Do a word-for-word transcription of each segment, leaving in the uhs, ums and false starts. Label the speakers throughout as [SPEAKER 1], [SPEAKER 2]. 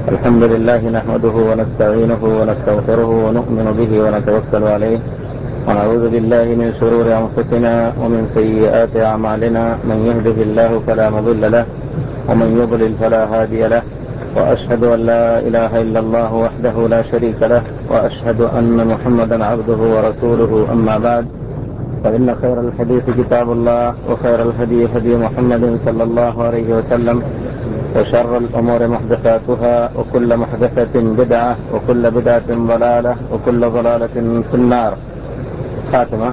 [SPEAKER 1] الحمد لله نحمده ونستعينه ونستغفره ونؤمن به ونتوكل عليه ونعوذ بالله من شرور أنفسنا ومن سيئات أعمالنا. من يهده الله فلا مضل له ومن يضلل فلا هادي له، وأشهد أن لا إله إلا الله وحده لا شريك له، وأشهد أن محمدا عبده ورسوله. أما بعد، فإن خير الحديث كتاب الله، وخير الهدي هدي محمد صلى الله عليه وسلم، وشر الأمور محدثاتها، وكل محدثة بدعة، وكل بدعة ضلالة، وكل ضلالة في النار. خاتمة.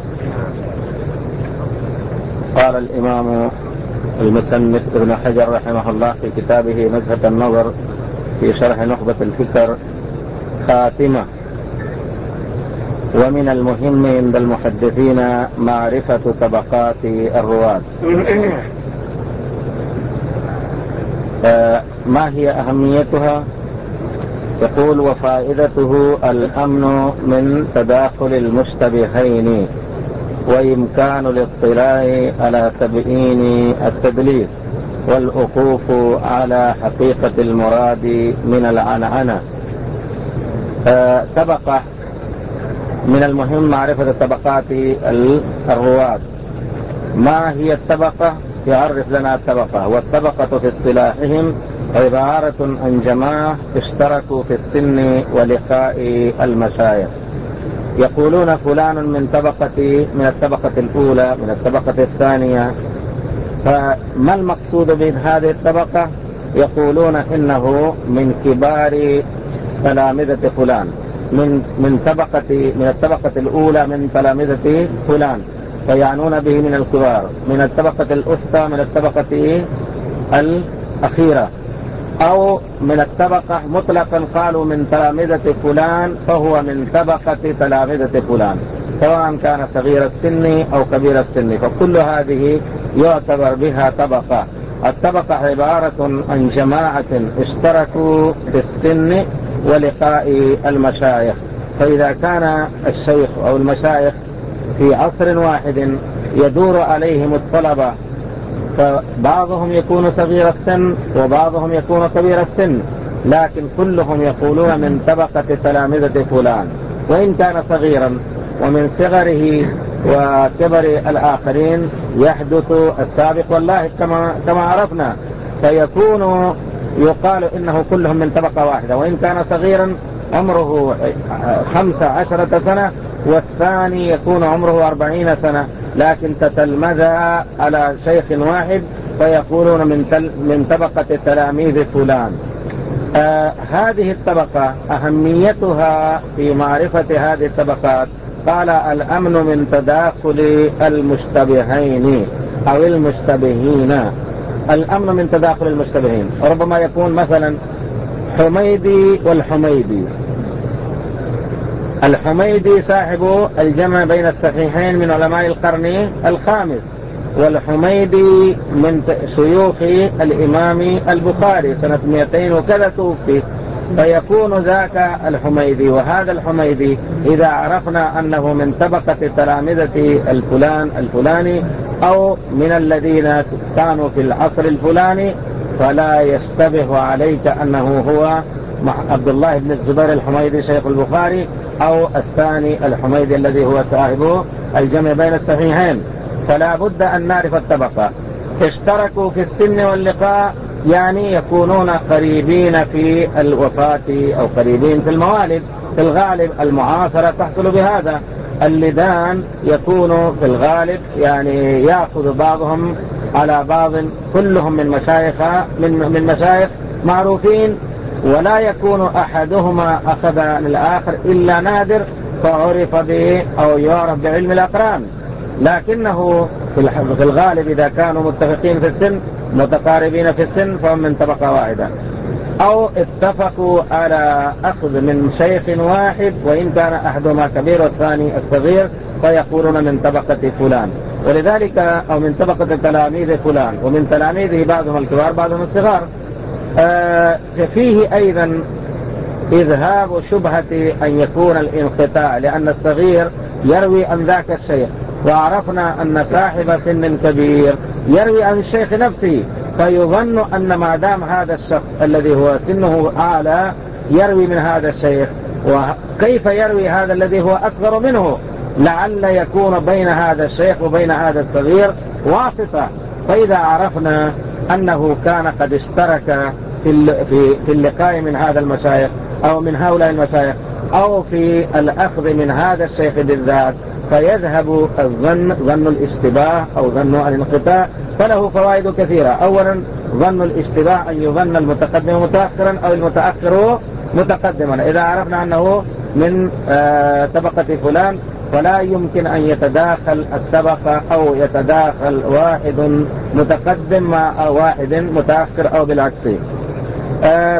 [SPEAKER 1] قال الإمام المصنف ابن حجر رحمه الله في كتابه نزهة النظر في شرح نخبة الفكر: خاتمة. ومن المهم عند المحدثين معرفة طبقات الرواة. ما هي أهميتها؟ يقول: وفائدته الأمن من تداخل المشتبهين، وإمكان الاطلاع على تبيين التدليس، والوقوف على حقيقة المراد من العنعنة. طبقة من المهم معرفة طبقات الرواة. ما هي الطبقة؟ يعرف لنا الطبقة. والطبقة في اصطلاحهم عبارة عن جماعة اشتركوا في السن ولقاء المشايخ. يقولون فلان من طبقة من الطبقة الأولى، من الطبقة الثانية. فما المقصود من هذه الطبقة؟ يقولون إنه من كبار تلامذة فلان، من من طبقة من الطبقة الأولى من تلامذة فلان، فيعنون به من الكبار. من الطبقة الأسطى، من الطبقة الأخيرة. أو من الطبقة مطلقا قالوا من تلامذة فلان، فهو من طبقة تلامذة فلان، سواء كان صغير السن أو كبير السن، فكل هذه يعتبر بها طبقة. الطبقة عبارة عن جماعة اشتركوا في السن ولقاء المشايخ. فإذا كان الشيخ أو المشايخ في عصر واحد يدور عليهم الطلبة، فبعضهم يكون صغير السن وبعضهم يكون كبير السن، لكن كلهم يقولون من طبقة تلامذة فلان، وإن كان صغيرا. ومن صغره وكبر الآخرين يحدث السابق واللاحق كما كما عرفنا، فيكون يقال إنه كلهم من طبقة واحدة، وإن كان صغيرا عمره خمس عشرة سنة، والثاني يكون عمره أربعين سنة، لكن تتلمذا على شيخ واحد، فيقولون من تل من طبقة تلاميذ فلان. آه هذه الطبقة أهميتها في معرفة هذه الطبقات. قال: الأمن من تداخل المشتبهين أو المشتبهين. الأمن من تداخل المشتبهين، وربما يكون مثلا حميدي والحميدي. الحميدي صاحب الجمع بين الصحيحين من علماء القرن الخامس، والحميدي من شيوخ الإمام البخاري سنة مئتين وكذا توفي، فيكون ذاك الحميدي. وهذا الحميدي إذا عرفنا أنه من طبقة تلامذة الفلان الفلاني، أو من الذين كانوا في العصر الفلاني، فلا يشتبه عليك أنه هو عبد الله بن الزبير الحميدي شيخ البخاري، أو الثاني الحميدي الذي هو صاحب الجمع بين الصحيحين. فلا بد أن نعرف الطبقة. اشتركوا في السن واللقاء، يعني يكونون قريبين في الوفاة أو قريبين في الموالد. في الغالب المعاصرة تحصل بهذا. اللدان يكون في الغالب يعني يأخذ بعضهم على بعض، كلهم من مشايخ من من مشايخ معروفين، ولا يكون أحدهما أخذ عن الآخر إلا نادر فعرف به أو يعرف بعلم الأقران. لكنه في الغالب إذا كانوا متفقين في السن، متقاربين في السن، فهم من طبقة واحدة، أو اتفقوا على أخذ من شيخ واحد، وإن كان أحدهما كبير والثاني الصغير، فيقولون من طبقة فلان. ولذلك أو من طبقة تلاميذ فلان، ومن تلاميذه بعضهم الكبار بعضهم الصغار. آه فيه أيضا إذهاب شبهة أن يكون الانقطاع، لأن الصغير يروي عن ذاك الشيخ، وعرفنا أن صاحب سن كبير يروي عن الشيخ نفسه، فيظن أن ما دام هذا الشخص الذي هو سنه أعلى يروي من هذا الشيخ، وكيف يروي هذا الذي هو أصغر منه؟ لعل يكون بين هذا الشيخ وبين هذا الصغير واسطة. فإذا عرفنا أنه كان قد اشترك في في اللقاء من هذا المشايخ أو من هؤلاء المشايخ أو في الأخذ من هذا الشيخ بالذات، فيذهب الظن ظن الاشتباه أو ظن الانقطاع، فله فوائد كثيرة. أولا ظن الاشتباه أن يظن المتقدم متأخرا أو المتأخر متقدما. إذا عرفنا أنه من آه طبقة فلان فلا يمكن أن يتداخل الطبقة أو يتداخل واحد متقدم مع واحد متأخر أو بالعكس. آه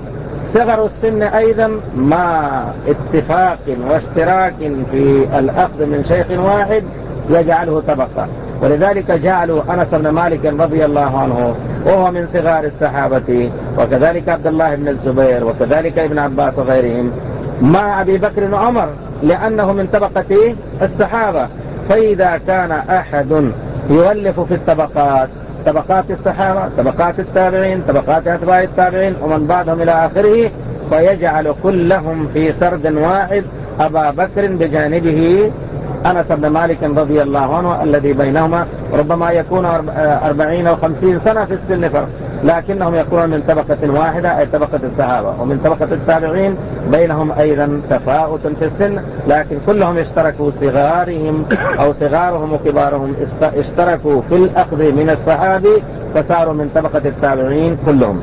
[SPEAKER 1] فصغر السن أيضا مع اتفاق واشتراك في الأخذ من شيخ واحد يجعله طبقة. ولذلك جعلوا أنس بن مالك رضي الله عنه وهو من صغار الصحابة، وكذلك عبد الله بن الزبير، وكذلك ابن عباس وغيرهم مع أبي بكر وعمر، لأنه من طبقة الصحابة. فإذا كان أحد يؤلف في الطبقات، طبقات الصحابة، طبقات التابعين، طبقات أتباع التابعين ومن بعدهم إلى آخره، فيجعل كلهم في سرد واحد أبا بكر بجانبه أنس بن مالك رضي الله عنه الذي بينهما ربما يكون أربعين أو خمسين سنة في السن فرق، لكنهم يكونون من طبقة واحدة أي طبقة الصحابة، ومن طبقة التابعين بينهم أيضا تفاوت في السن، لكن كلهم اشتركوا صغارهم أو صغارهم وكبارهم اشتركوا في الأخذ من الصحابي فصاروا من طبقة التابعين كلهم.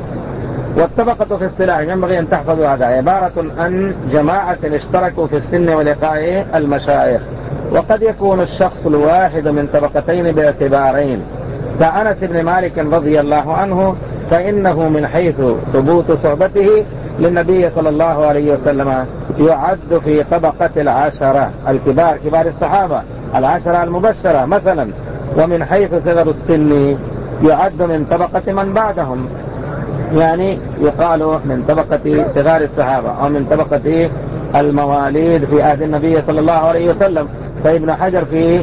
[SPEAKER 1] والطبقة في اصطلاح ينبغي أن تحفظوا هذا عبارة عن جماعة اشتركوا في السن ولقاء المشايخ. وقد يكون الشخص الواحد من طبقتين باعتبارين، كأنس بن مالك رضي الله عنه فإنه من حيث ثبوت صحبته للنبي صلى الله عليه وسلم يعد في طبقة العشرة الكبار، كبار الصحابة العشرة المبشرة مثلا، ومن حيث صغر السن يعد من طبقة من بعدهم، يعني يقال من طبقة صغار الصحابة أو من طبقة المواليد في عهد النبي صلى الله عليه وسلم. فابن حجر في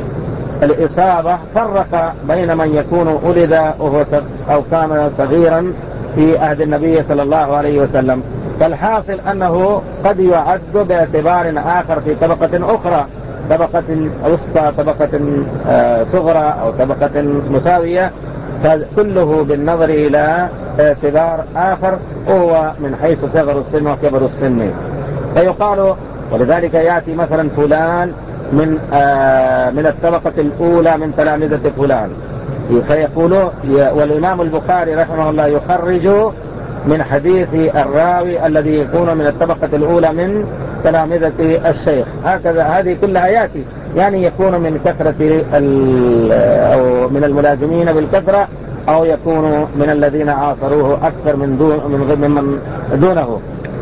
[SPEAKER 1] الإصابة فرق بين من يكون ولد وهو أو كان صغيرا في عهد النبي صلى الله عليه وسلم. فالحاصل أنه قد يعد باعتبار آخر في طبقة أخرى، طبقة وسطى، طبقة صغرى أو طبقة مساوية، فكله بالنظر إلى اعتبار آخر وهو من حيث صغر السن وكبر السن. فيقال ولذلك يأتي مثلا فلان من آه من الطبقة الأولى من تلامذة فلان، فيقولوا والإمام البخاري رحمه الله يخرج من حديث الراوي الذي يكون من الطبقة الأولى من تلامذة الشيخ. هكذا هذه كلها يأتي، يعني يكون من كثرة أو من الملازمين بالكثرة، أو يكون من الذين عاصروه أكثر من دون من من دونه.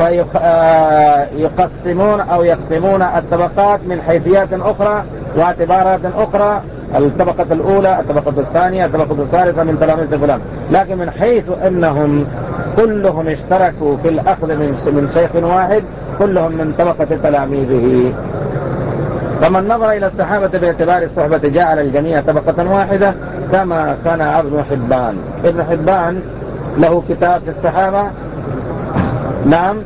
[SPEAKER 1] فيقسمون أو يقسمون الطبقات من حيثيات أخرى واعتبارات أخرى، الطبقة الأولى، الطبقة الثانية، الطبقة الثالثة من تلاميذ فلان، لكن من حيث أنهم كلهم اشتركوا في الأخذ من شيخ واحد كلهم من طبقة تلاميذه. فمن نظر إلى الصحابة باعتبار الصحبة جعل الجميع طبقة واحدة كما صنع ابن حبان. ابن حبان له كتاب في الصحابة، نعم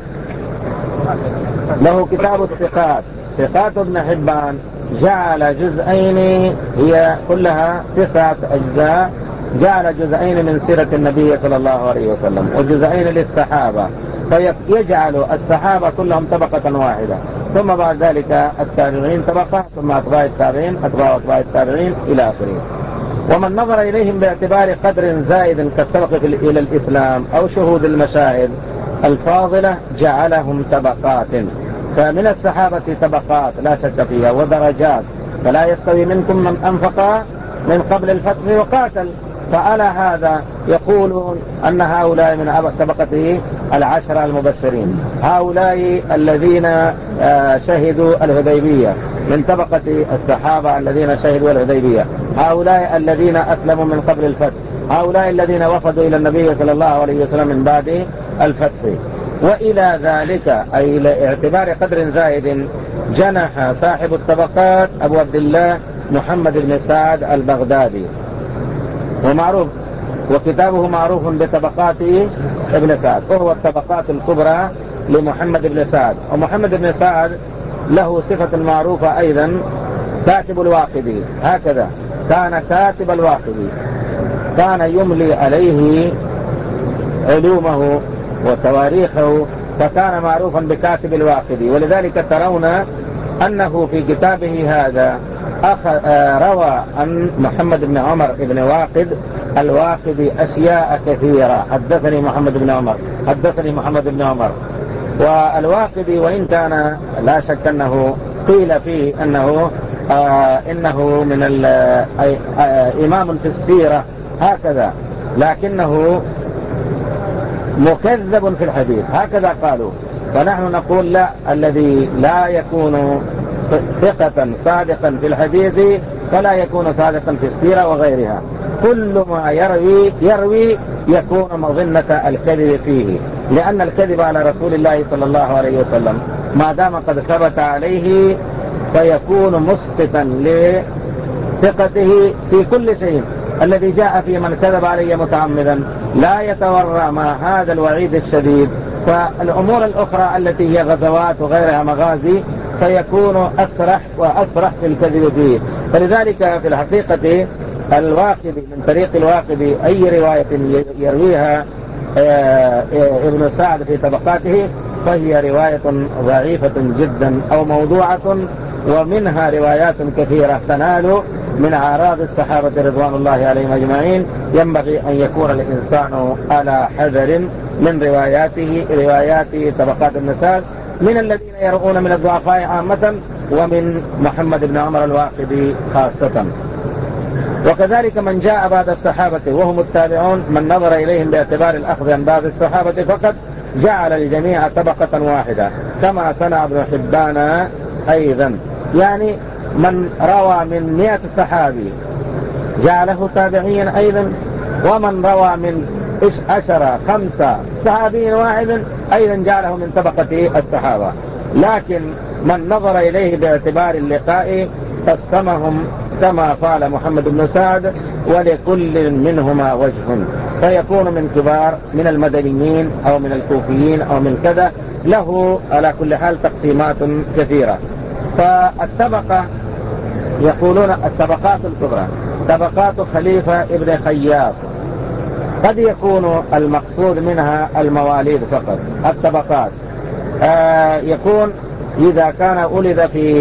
[SPEAKER 1] له كتاب الثقات، ثقات ابن حبان، جعل جزئين هي كلها تسعة أجزاء، جعل جزئين من سيرة النبي صلى الله عليه وسلم وجزئين للصحابة، فيجعل الصحابة كلهم طبقة واحدة، ثم بعد ذلك التابعين طبقة، ثم أتباع التابعين، أتباع أتباع التابعين إلى آخره. ومن نظر إليهم باعتبار قدر زائد كالسبق إلى الإسلام أو شهود المشاهد الفاضلة جعلهم طبقات. فمن الصحابة طبقات لا شك فيها ودرجات، فلا يستوي منكم من أنفق من قبل الفتح وقاتل. فعلى هذا يقولون أن هؤلاء من طبقته العشرة المبشرين، هؤلاء الذين شهدوا الهديبية من طبقة الصحابة الذين شهدوا الهديبية، هؤلاء الذين أسلموا من قبل الفتح، هؤلاء الذين وفدوا إلى النبي صلى الله عليه وسلم من بعد الفتح. وإلى ذلك أي لاعتبار قدر زائد جنح صاحب الطبقات أبو عبد الله محمد بن سعد البغدادي، ومعروف وكتابه معروف بطبقات ابن سعد، وهو الطبقات الكبرى لمحمد بن سعد. ومحمد بن سعد له صفة معروفة أيضا، كاتب الواقدي، هكذا كان كاتب الواقدي، كان يملي عليه علومه وتواريخه، فكان معروفا بكاتب الواقدي. ولذلك ترون أنه في كتابه هذا روى عن محمد بن عمر بن واقد الواقدي أشياء كثيرة، حدثني محمد بن عمر، حدثني محمد بن عمر. والواقدي وإن كان لا شك أنه قيل فيه أنه آه إنه من آه إمام في السيرة هكذا، لكنه مكذب في الحديث، هكذا قالوا. ونحن نقول لا، الذي لا يكون ثقة صادقا في الحديث فلا يكون صادقا في السيرة وغيرها. كل ما يروي يروي يكون مظنة الكذب فيه، لأن الكذب على رسول الله صلى الله عليه وسلم ما دام قد ثبت عليه فيكون مسقطا لثقته في كل شيء. الذي جاء في من كذب علي متعمدا لا يتورع مع هذا الوعيد الشديد. فالأمور الأخرى التي هي غزوات وغيرها مغازي فيكون أسرح وأسرح في الكذب فيه. فلذلك في الحقيقة الواقدي من طريق الواقدي أي رواية يرويها ابن سعد في طبقاته فهي رواية ضعيفة جدا أو موضوعة، ومنها روايات كثيرة تنال من أعراض الصحابة رضوان الله عليهم أجمعين. ينبغي أن يكون الإنسان على حذر من رواياته روايات طبقات ابن سعد، من الذين يرؤون من الضعفاء عامة ومن محمد بن عمر الواقدي خاصة. وكذلك من جاء بعد الصحابة وهم التابعون من نظر إليهم باعتبار الأخذ عن بعض الصحابة فقد جعل الجميع طبقة واحدة، كما صنع ابن حبان أيضا. يعني من روى من مئة صحابي جعله تابعيا أيضا، ومن روى من عشرة خمسة صحابي واحد أيضا جعله من طبقة الصحابة. لكن من نظر إليه باعتبار اللقاء قسمهم كما قال محمد بن سعد، ولكل منهما وجه، فيكون من كبار من المدنيين أو من الكوفيين أو من كذا، له على كل حال تقسيمات كثيرة. فالطبقة يقولون الطبقات الكبرى طبقات خليفة ابن خياط، قد يكون المقصود منها المواليد فقط. الطبقات آه يكون إذا كان ولد في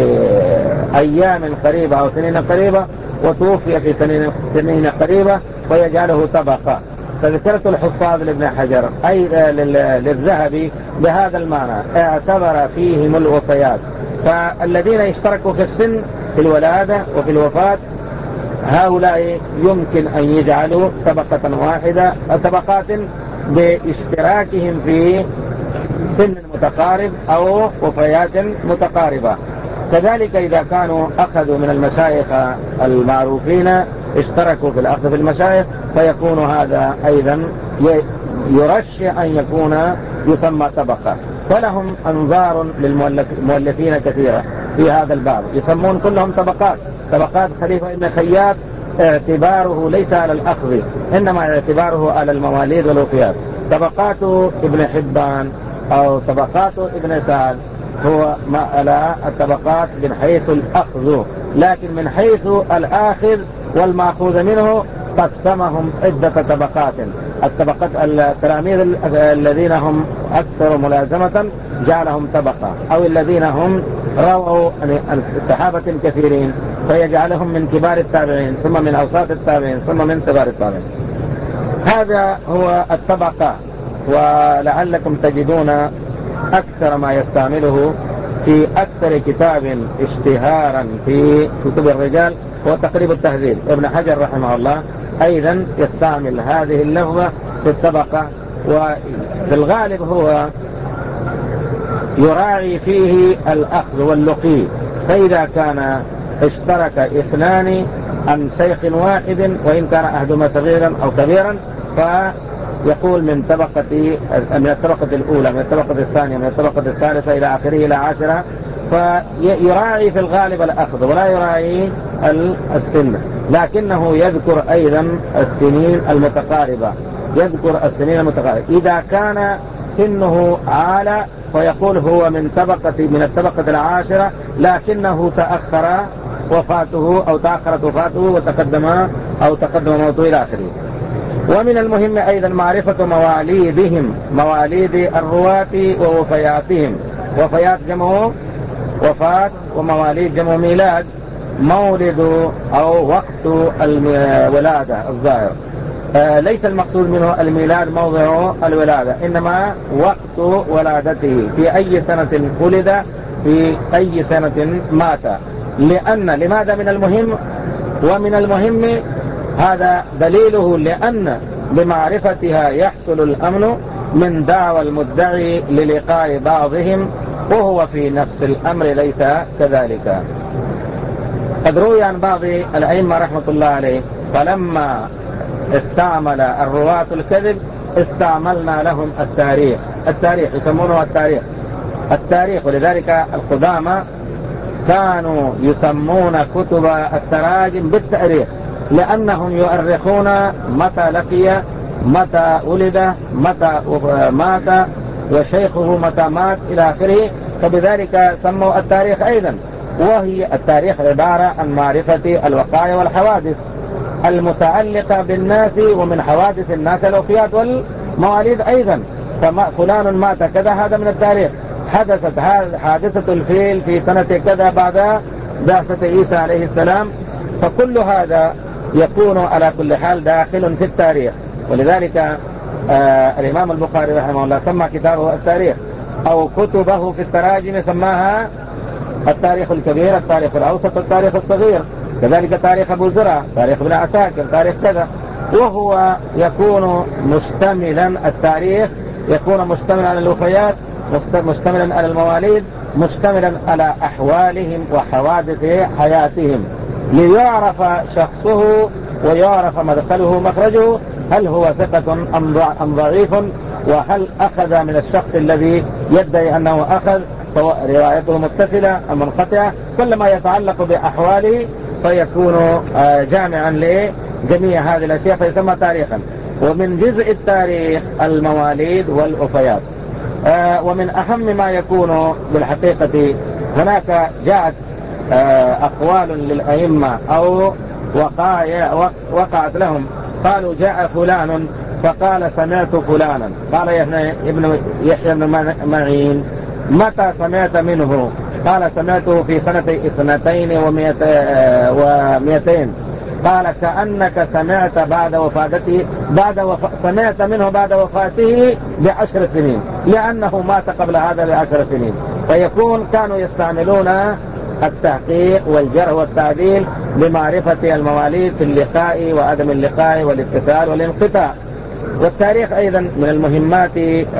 [SPEAKER 1] أيام قريبة أو سنين قريبة وتوفي في سنين, سنين قريبة ويجعله طبقة. فذكرت الحفاظ لابن حجر أي للذهبي بهذا المعنى، اعتبر فيهم الوفيات. فالذين اشتركوا في السن في الولادة وفي الوفاة هؤلاء يمكن أن يجعلوا طبقة واحدة، طبقات باشتراكهم في سن متقارب أو وفيات متقاربة. كذلك إذا كانوا أخذوا من المشايخ المعروفين اشتركوا في الأخذ في المشايخ فيكون هذا أيضا يرشح أن يكون يسمى طبقة. فلهم أنظار للمؤلفين كثيرة في هذا الباب، يسمون كلهم طبقات. طبقات خليفة ابن خياط اعتباره ليس على الأخذ، إنما اعتباره على المواليد والوفيات. طبقات ابن حبان أو طبقات ابن سعد هو ما على الطبقات من حيث الأخذ، لكن من حيث الآخذ والمأخوذ منه قسمهم عدة طبقات. الطبقات التلاميذ الذين هم أكثر ملازمة جعلهم طبقة، أو الذين هم رووا الصحابة الكثيرين فيجعلهم من كبار التابعين ثم من أوساط التابعين ثم من صغار التابعين. هذا هو الطبقة. ولعلكم تجدون أكثر ما يستعمله في أكثر كتاب اشتهارا في كتب الرجال هو تقريب التهذيب. ابن حجر رحمه الله أيضا يستعمل هذه اللفظة في الطبقة، وفي الغالب هو يراعي فيه الأخذ واللقي. فإذا كان اشترك اثنان عن شيخ واحد وإن كان أحدهما صغيرا أو كبيرا فيقول من طبقة من الطبقة الأولى من الطبقة الثانية من الطبقة الثالثة إلى آخره إلى عشرة، فيراعي في الغالب الأخذ ولا يراعي السن. لكنه يذكر أيضا السنين المتقاربة، يذكر السنين المتقاربة. إذا كان سنه عالى فيقول هو من طبقة من الطبقة العاشرة، لكنه تأخر وفاته أو تأخرت وفاته وتقدم أو تقدم موته إلى آخره. ومن المهم أيضا معرفة مواليدهم، مواليد الرواة ووفياتهم. وفيات جمع وفاة، ومواليد جمع ميلاد. مولد أو وقت الولادة الظاهر، آه ليس المقصود منه الميلاد موضع الولادة، إنما وقت ولادته، في أي سنة ولد، في أي سنة مات. لأن لماذا من المهم؟ ومن المهم هذا دليله لأن بمعرفتها يحصل الأمن من دعوى المدعي للقاء بعضهم، وهو في نفس الأمر ليس كذلك. قد روي عن بعض الأئمة رحمة الله عليه فلما استعمل الرواة الكذب استعملنا لهم التاريخ. التاريخ يسمونه التاريخ التاريخ ولذلك القدامى كانوا يسمون كتب التراجم بالتاريخ، لأنهم يؤرخون متى لقي، متى ولد، متى مات، وشيخه متى مات إلى آخره، فبذلك سموا التاريخ أيضا. وهي التاريخ عبارة عن معرفة الوقائع والحوادث المتعلقة بالناس، ومن حوادث الناس الوفيات والمواليد أيضا. فلان مات كذا، هذا من التاريخ. حدثت حادثة الفيل في سنة كذا بعد بعثة عيسى عليه السلام، فكل هذا يكون على كل حال داخل في التاريخ. ولذلك آه الإمام البخاري رحمه الله سمى كتابه التاريخ، أو كتبه في التراجم سماها التاريخ الكبير، التاريخ الأوسط، التاريخ الصغير، كذلك تاريخ أبو زرع، تاريخ ابن عساكر، تاريخ كذا. وهو يكون مشتملا، التاريخ يكون مشتملا على الوفيات، مشتملا على المواليد، مشتملا على أحوالهم وحوادث حياتهم، ليعرف شخصه ويعرف مدخله ومخرجه، هل هو ثقة أم ضعيف، وهل أخذ من الشخص الذي يدعي أنه أخذ فروايته متصلة أم منقطعة. كل ما يتعلق بأحواله فيكون جامعا لجميع هذه الأشياء فيسمى تاريخا. ومن جزء التاريخ المواليد والوفيات. ومن أهم ما يكون بالحقيقة، هناك جاءت أقوال للأئمة أو وقائع وقعت لهم، قالوا جاء فلان فقال سمعت فلانا، قال ابن يحيى بن معين متى سمعت منه؟ قال سمعته في سنة اثنتين ومئتين. قال كأنك سمعت بعد وفاته، بعد وف... سمعت منه بعد وفاته بعشر سنين، لأنه مات قبل هذا بعشر سنين. فيكون كانوا يستعملون التحقيق والجرح والتعديل بمعرفة المواليد في اللقاء وعدم اللقاء والاتصال والانقطاع. والتاريخ أيضا من المهمات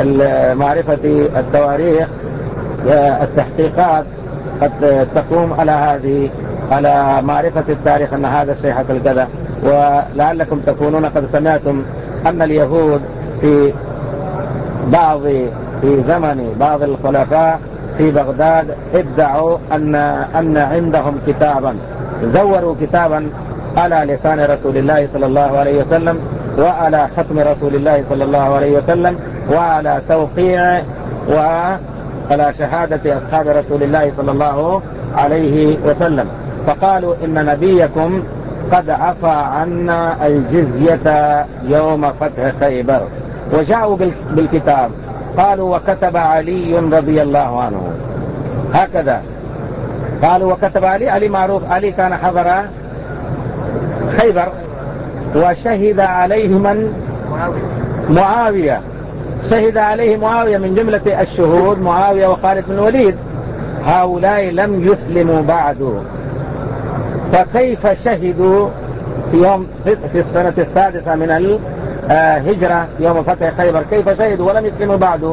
[SPEAKER 1] معرفة التواريخ. التحقيقات قد تقوم على هذه على معرفة التاريخ أن هذا الشيء حصل كذا. ولعلكم تكونون قد سمعتم أن اليهود في بعض في زمن بعض الخلفاء في بغداد ادعوا أن أن عندهم كتابا، زوروا كتابا على لسان رسول الله صلى الله عليه وسلم، وعلى ختم رسول الله صلى الله عليه وسلم، وعلى توقيع وعلى شهادة أصحاب رسول الله صلى الله عليه وسلم. فقالوا إن نبيكم قد عفى عنا الجزية يوم فتح خيبر. وجاءوا بالكتاب قالوا وكتب علي رضي الله عنه هكذا. قالوا وكتب علي، علي معروف، علي كان حضر خيبر وشهد عليه من؟ معاوية. شهد عليه معاوية، من جملة الشهود معاوية وخالد بن الوليد. هؤلاء لم يسلموا بعد، فكيف شهدوا في يوم في السنة السادسة من الهجرة يوم فتح خيبر؟ كيف شهدوا ولم يسلموا بعد؟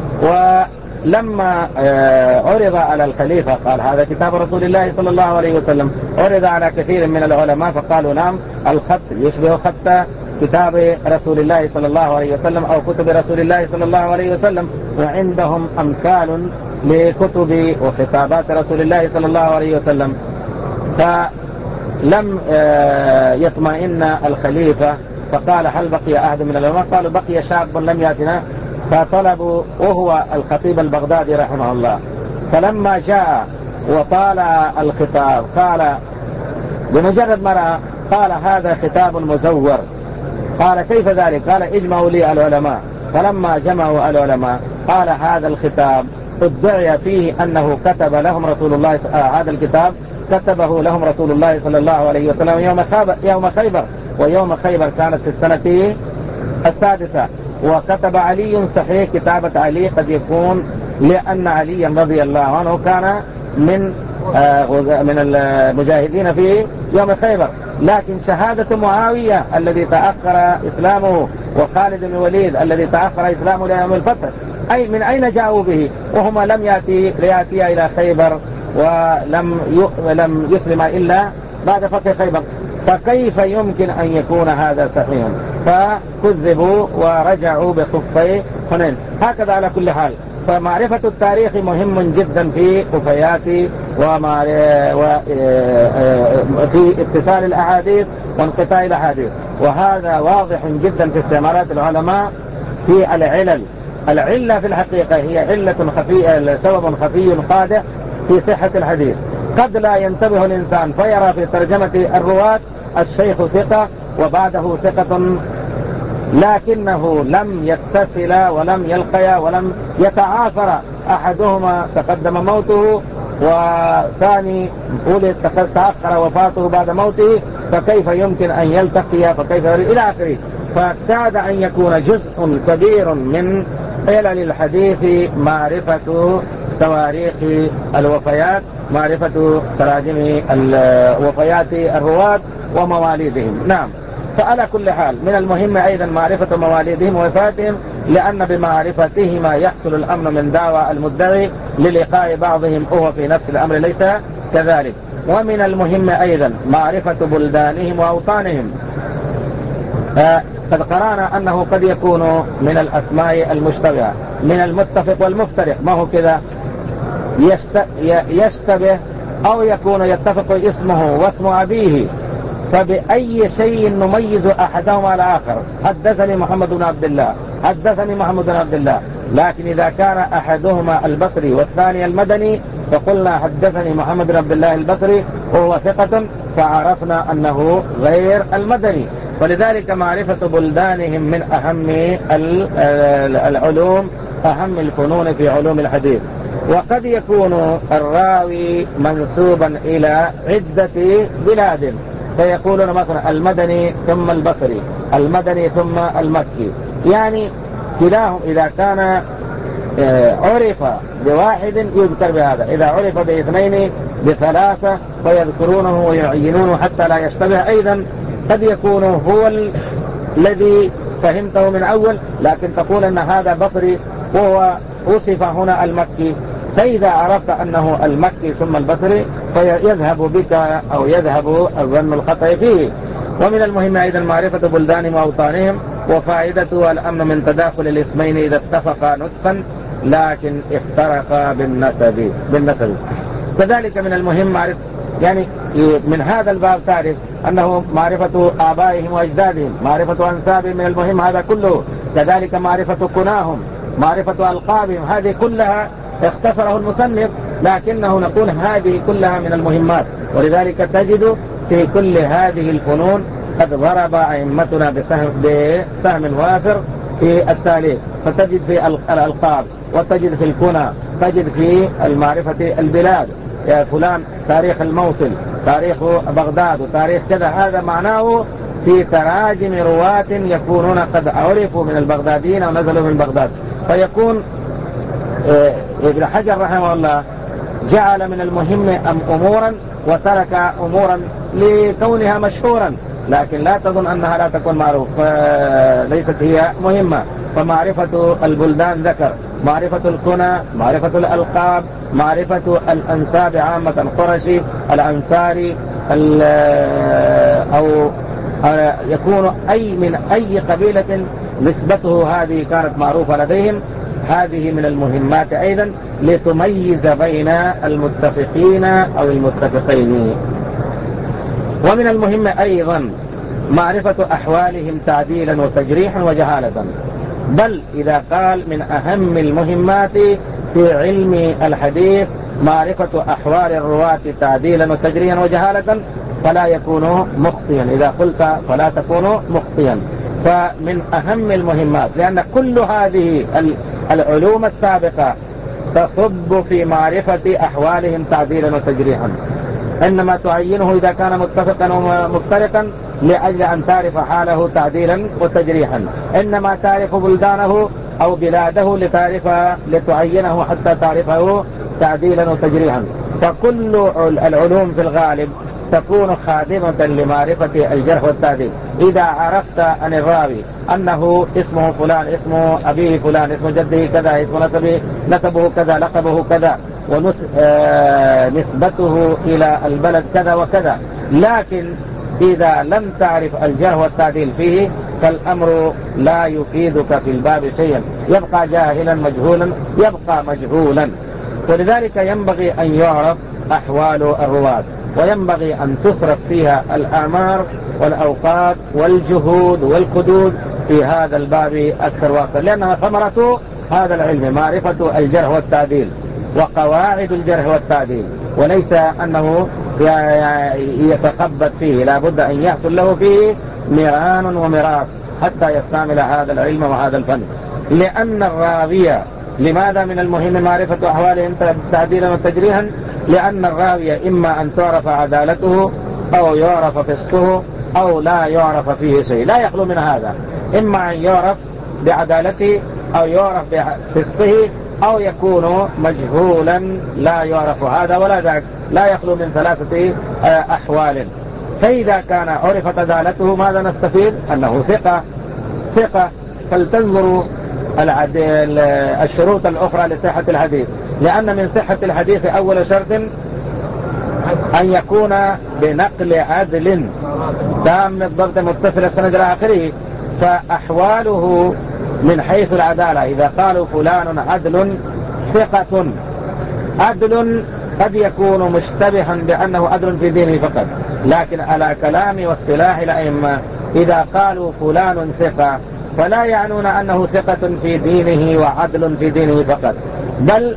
[SPEAKER 1] ولما عرض على الخليفة قال هذا كتاب رسول الله صلى الله عليه وسلم، عرض على كثير من العلماء فقالوا نعم الخط يشبه خط كتاب رسول الله صلى الله عليه وسلم أو كتب رسول الله صلى الله عليه وسلم، وعندهم أمثال لكتب وخطابات رسول الله صلى الله عليه وسلم. لم يطمئن الخليفة فقال هل بقي أحد من العلماء؟ قالوا بقي شاب لم يأتنا، فطلبوا، وهو الخطيب البغدادي رحمه الله. فلما جاء وطال الخطاب قال بمجرد ما رأى قال هذا خطاب مزور. قال كيف ذلك؟ قال اجمعوا لي العلماء. فلما جمعوا العلماء قال هذا الخطاب ادعي فيه أنه كتب لهم رسول الله، آه هذا الكتاب كتبه لهم رسول الله صلى الله عليه وسلم يوم يوم خيبر، ويوم خيبر كانت في السنة السادسة. وكتب علي صحيح، كتابة علي قد يكون لأن عليا رضي الله عنه كان من آه من المجاهدين في يوم خيبر، لكن شهادة معاوية الذي تأخر إسلامه وخالد بن الوليد الذي تأخر إسلامه ليوم الفتح، أي من أين جاءوا به وهما لم يأتي ليأتي إلى خيبر ولم لم يسلم إلا بعد فتح خيبر، فكيف يمكن أن يكون هذا صحيحا؟ فكذبوا ورجعوا بخفي حنين. هكذا على كل حال، فمعرفة التاريخ مهم جدا في وفيات وفي اتصال الأحاديث وانقطاع الأحاديث، وهذا واضح جدا في استعمالات العلماء في العلل. العلة في الحقيقة هي علة خفية، سبب خفي قادح في صحة الحديث. قد لا ينتبه الإنسان فيرى في ترجمة الرواة الشيخ ثقة وبعده ثقة، لكنه لم يتصل ولم يلقيا ولم يتعاثر، أحدهما تقدم موته وثاني ولد تأخر وفاته بعد موته، فكيف يمكن أن يلتقيا؟ فكيف إلى آخره. فكاد أن يكون جزء كبير من علل الحديث معرفة تواريخ الوفيات، معرفة تراجم الوفيات الرواة ومواليدهم. نعم. فعلى كل حال من المهم أيضا معرفة مواليدهم ووفاتهم، لأن بمعرفتهما يحصل الأمن من دعوى المدعي للقاء بعضهم وهو في نفس الأمر ليس كذلك. ومن المهم أيضا معرفة بلدانهم وأوطانهم. قد قرأنا أنه قد يكون من الأسماء المشتبهة من المتفق والمفترق، ما هو كذا يشتبه أو يكون يتفق اسمه واسم أبيه، فبأي شيء نميز أحدهما على آخر؟ حدثني محمد بن عبد الله، حدثني محمد بن عبد الله. لكن إذا كان أحدهما البصري والثاني المدني فقلنا حدثني محمد بن عبد الله البصري وهو ثقة، فعرفنا أنه غير المدني. ولذلك معرفة بلدانهم من أهم العلوم، أهم الفنون في علوم الحديث. وقد يكون الراوي منسوبا إلى عدة بلاد، فيقولون مثلا المدني ثم البصري، المدني ثم المكي، يعني كلاهم إذا كان عرف بواحد يذكر بهذا، إذا عرف باثنين بثلاثة فيذكرونه ويعينونه حتى لا يشتبه. أيضا قد يكون هو الذي فهمته من أول، لكن تقول أن هذا بصري وهو وصف هنا المكي، فإذا عرفت أنه المكي ثم البصري فيذهب بك أو يذهب الظن الخطأ فيه. ومن المهم أيضا معرفة بلدانهم وأوطانهم، وفائدته الأمن من تداخل الاسمين إذا اتفقا نطقا لكن افترقا بالنسب بالنسب كذلك من المهم معرفة، يعني من هذا الباب تعرف أنه معرفة آبائهم وأجدادهم، معرفة أنسابهم من المهم هذا كله. كذلك معرفة كناهم، معرفة ألقابهم، هذه كلها اختصره المصنف، لكنه نقول هذه كلها من المهمات. ولذلك تجد في كل هذه الفنون قد ضرب أئمتنا بسهم, بسهم وافر في التاليف، فتجد في الألقاب، وتجد في الكنى، تجد في المعرفة البلاد، يا فلان تاريخ الموصل، تاريخ بغداد، وتاريخ كذا. هذا معناه في تراجم رواة يكونون قد عرفوا من البغداديين أو نزلوا من بغداد. فيكون ابن حجر رحمه الله جعل من المهم أم أمورا وترك أمورا لكونها مشهورا، لكن لا تظن أنها لا تكون معروف، ليست هي مهمة. فمعرفة البلدان ذكر، معرفة الكنى، معرفة الألقاب، معرفة الأنساب عامة، قرشي، الأنصاري، أو يكون أي من أي قبيلة نسبته هذه كانت معروفة لديهم. هذه من المهمات أيضا لتميز بين المتفقين أو المتفقين. ومن المهم أيضا معرفة أحوالهم تعديلا وتجريحا وجهالة، بل إذا قال من أهم المهمات في علم الحديث معرفة أحوال الرواة تعديلا وتجريحا وجهالة فلا يكون مخطئا. إذا قلت فلا تكون مخطئا، فمن أهم المهمات، لأن كل هذه العلوم السابقة تصب في معرفة أحوالهم تعديلا وتجريحا، إنما تعينه إذا كان متفقا ومفترقا لأجل أن تعرف حاله تعديلا وتجريحا، إنما تعرف بلدانه أو بلاده لتعرف لتعينه حتى تعرفه تعديلا وتجريحا. فكل العلوم في الغالب تكون خادمة لمعرفة الجرح والتعديل. إذا عرفت عن الراوي أنه اسمه فلان، اسمه أبيه فلان، اسمه جده كذا، اسمه نسبه, نسبه كذا، لقبه كذا، ونسبته إلى البلد كذا وكذا، لكن إذا لم تعرف الجرح والتعديل فيه فالأمر لا يفيدك في الباب شيئا، يبقى جاهلا مجهولا، يبقى مجهولا. ولذلك ينبغي أن يعرف أحوال الرواة، وينبغي أن تصرف فيها الأعمار والأوقات والجهود والقدود في هذا الباب أكثر وأكثر، لأنها ثمرة هذا العلم معرفة الجرح والتعديل وقواعد الجرح والتعديل، وليس أنه يتخبط فيه، لا بد أن يحصل له فيه مران ومراس حتى يستعمل هذا العلم وهذا الفن. لأن الراوية، لماذا من المهم معرفة أحوالهم تعديلا وتجريحا؟ لأن الراوية إما أن تعرف عدالته أو يعرف فسقه أو لا يعرف فيه شيء، لا يخلو من هذا، إما أن يعرف بعدالته أو يعرف بفسقه أو يكون مجهولا لا يعرف هذا ولا ذاك، لا يخلو من ثلاثة أحوال. فإذا كان عرفت عدالته ماذا نستفيد؟ أنه ثقة ثقة فلتنظروا الشروط الأخرى لصحة الحديث، لأن من صحة الحديث أول شرط أن يكون بنقل عدل تام الضبط متصل السند إلى آخره. فأحواله من حيث العدالة إذا قالوا فلان عدل ثقة، عدل قد يكون مشتبها بأنه عدل في دينه فقط، لكن على كلام واصطلاح الأئمة إذا قالوا فلان ثقة فلا يعنون أنه ثقة في دينه وعدل في دينه فقط، بل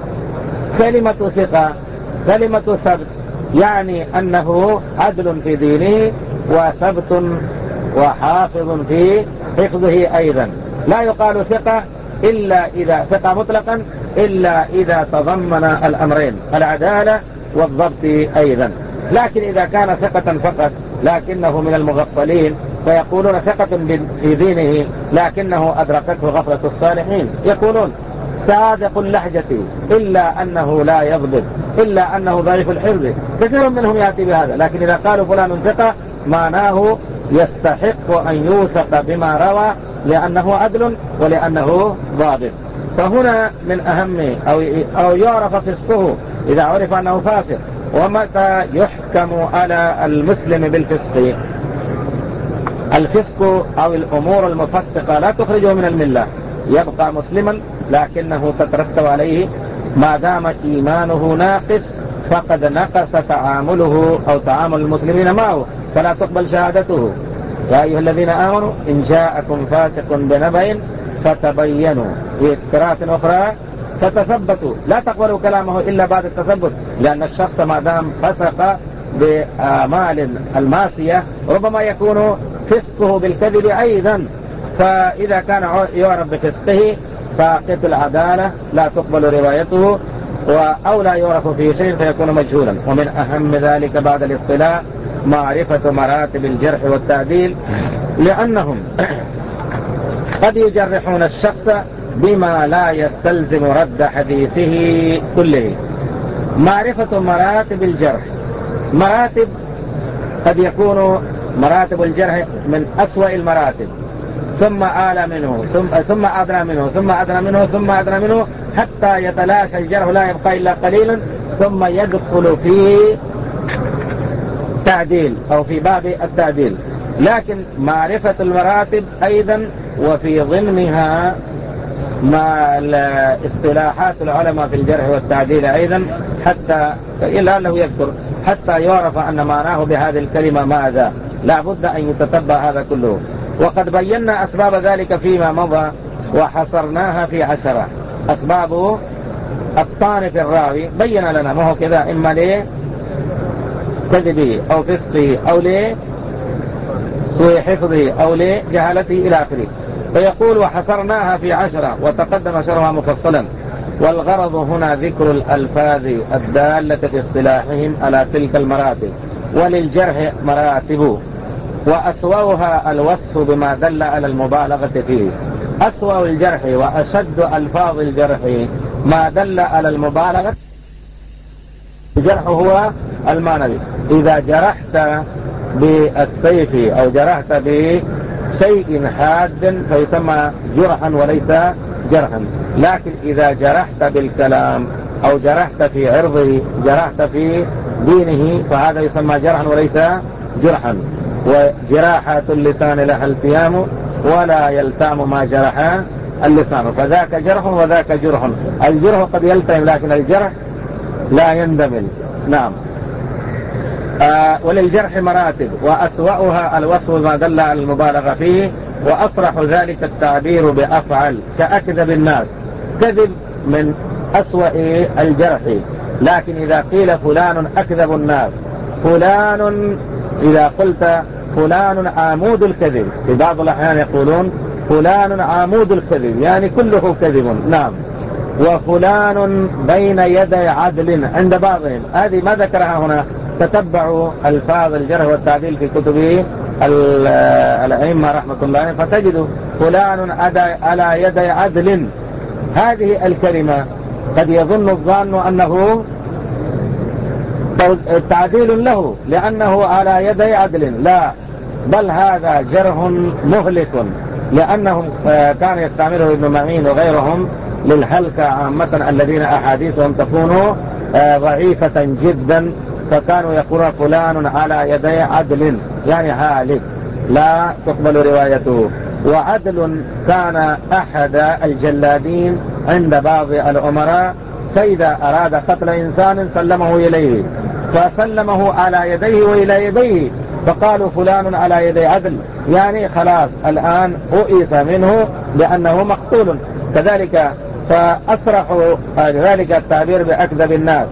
[SPEAKER 1] كلمة ثقة كلمة ثبت يعني أنه عدل في دينه وثبت وحافظ في حفظه أيضا. لا يقال ثقة إلا إذا ثقة مطلقا إلا إذا تضمن الأمرين العدالة والضبط أيضا. لكن إذا كان ثقة فقط لكنه من المغفلين فيقولون ثقة في دينه لكنه أدركته غفلة الصالحين، يقولون صادق اللهجة إلا أنه لا يضبط إلا أنه ضعيف الحفظ، كثير منهم يأتي بهذا. لكن إذا قالوا فلان ثقة معناه يستحق أن يوثق بما روى لأنه عدل ولأنه ضابط. فهنا من أهم أو, أو يعرف فسقه إذا عرف أنه فاسق. ومتى يحكم على المسلم بالفسق؟ الفسق أو الأمور المفسقة لا تخرجه من الملة، يبقى مسلما لكنه تترتب عليه ما دام إيمانه ناقص فقد نقص تعامله أو تعامل المسلمين معه فلا تقبل شهادته. يا أيها الذين آمنوا إن جاءكم فاسق بنبأ فتبينوا، في قراءة أخرى فتثبتوا، لا تقبلوا كلامه إلا بعد التثبت، لأن الشخص ما دام فسق بأعمال الماسية ربما يكون فسقه بالكذب أيضا، فإذا كان يعرف بفسقه ساقط العدالة لا تقبل روايته أو لا يعرف فيه شيء فيكون مجهولا. ومن أهم ذلك بعد الاصطلاح معرفة مراتب الجرح والتعديل، لأنهم قد يجرحون الشخص بما لا يستلزم رد حديثه كله. معرفة مراتب الجرح، مراتب قد يكون مراتب الجرح من أسوأ المراتب ثم أعلى منه ثم, ثم أدنى منه ثم أدنى منه ثم أدنى منه حتى يتلاشى الجرح لا يبقى إلا قليلا ثم يدخل في تعديل أو في باب التعديل. لكن معرفة المراتب أيضا وفي ضمنها مع اصطلاحات العلماء في الجرح والتعديل أيضا حتى إلا أنه يذكر حتى يعرف أن معناه بهذه الكلمة ماذا. لا بد أن يتتبع هذا كله. وقد بينا أسباب ذلك فيما مضى وحصرناها في عشرة. أسباب الطعن في الراوي بين لنا ما هو كذا، إما ليه كذبه أو فسقه أو ليه سوء حفظه أو ليه جهالته إلى آخره. فيقول وحصرناها في عشرة وتقدم شرها مفصلا. والغرض هنا ذكر الألفاظ الدالة في اصطلاحهم على تلك المراتب. وللجرح مراتب وأسوأها الوصف بما دل على المبالغة فيه. أسوأ الجرح وأشد ألفاظ الجرح ما دل على المبالغة. الجرح هو المعنوي. إذا جرحت بالسيف أو جرحت بشيء حاد فيسمى جرحا وليس جرحا. لكن إذا جرحت بالكلام أو جرحت في عرضه جرحت في دينه فهذا يسمى جرحا وليس جرحا. وجراحة اللسان لها التيام ولا يلتام ما جرح اللسان، فذاك جرح وذاك جرح. الجرح قد يلتئم لكن الجرح لا يندمل. نعم. آه وللجرح مراتب وأسوأها الوصف ما دل على المبالغة فيه. وأصرح ذلك التعبير بأفعل كأكذب الناس. كذب من أسوأ الجرح. لكن إذا قيل فلان أكذب الناس، فلان إذا قلت فلان عمود الكذب، في بعض الأحيان يقولون فلان عمود الكذب يعني كله كذب. نعم. وفلان بين يدي عدل عند بعضهم. هذه ما ذكرها هنا. تتبعوا الفاظ الجرح والتعديل في كتب الأئمة رحمة الله فتجد فلان على يدي عدل. هذه الكلمة قد يظن الظان أنه تعديل له لأنه على يدي عدل. لا، بل هذا جرح مهلك، لأنهم كان يستعمله ابن معين وغيرهم للهلكة عامة الذين أحاديثهم تكون ضعيفة جدا، فكانوا يقولون فلان على يدي عدل يعني هالك لا تقبل روايته. وعدل كان أحد الجلادين عند بعض الأمراء، فإذا أراد قتل إنسان سلمه إليه فسلمه على يديه وإلى يديه، فقالوا فلان على يدي عدل يعني خلاص الآن أؤيس منه لأنه مقتول. كذلك فأسرحوا ذلك التعبير بأكذب الناس،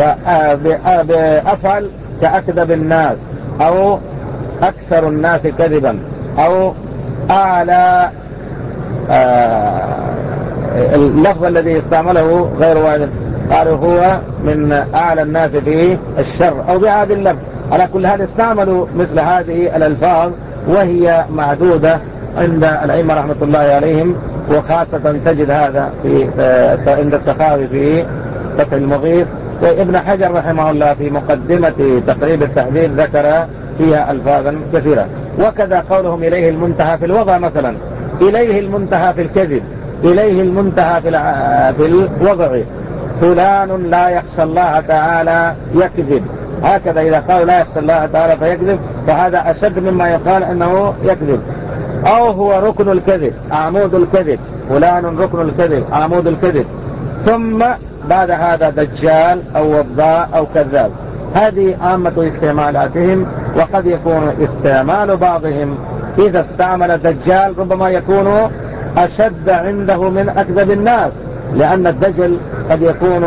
[SPEAKER 1] بأفعل كأكذب الناس أو أكثر الناس كذبا أو أعلى. آه اللفظ الذي استعمله غير واحد قالوا هو من أعلى الناس في الشر أو بهذا اللفظ. على كل هذا استعملوا مثل هذه الألفاظ وهي معدودة عند الأئمة رحمة الله عليهم، وخاصة تجد هذا في عند السخاوي في فتح المغيث. وابن حجر رحمه الله في مقدمة تقريب التحذير ذكر فيها ألفاظا كثيرة. وكذا قولهم إليه المنتهى في الوضع مثلا، إليه المنتهى في الكذب، إليه المنتهى في الوضع. فلان لا يخشى الله تعالى يكذب، هكذا إذا قالوا لا يخشى الله تعالى فيكذب فهذا أشد مما يقال أنه يكذب. أو هو ركن الكذب، عمود الكذب، فلان ركن الكذب، عمود الكذب. ثم بعد هذا دجال أو وضاء أو كذاب. هذه عامة استعمالاتهم. وقد يكون استعمال بعضهم إذا استعمل دجال ربما يكون أشد عنده من أكذب الناس، لأن الدجل قد يكون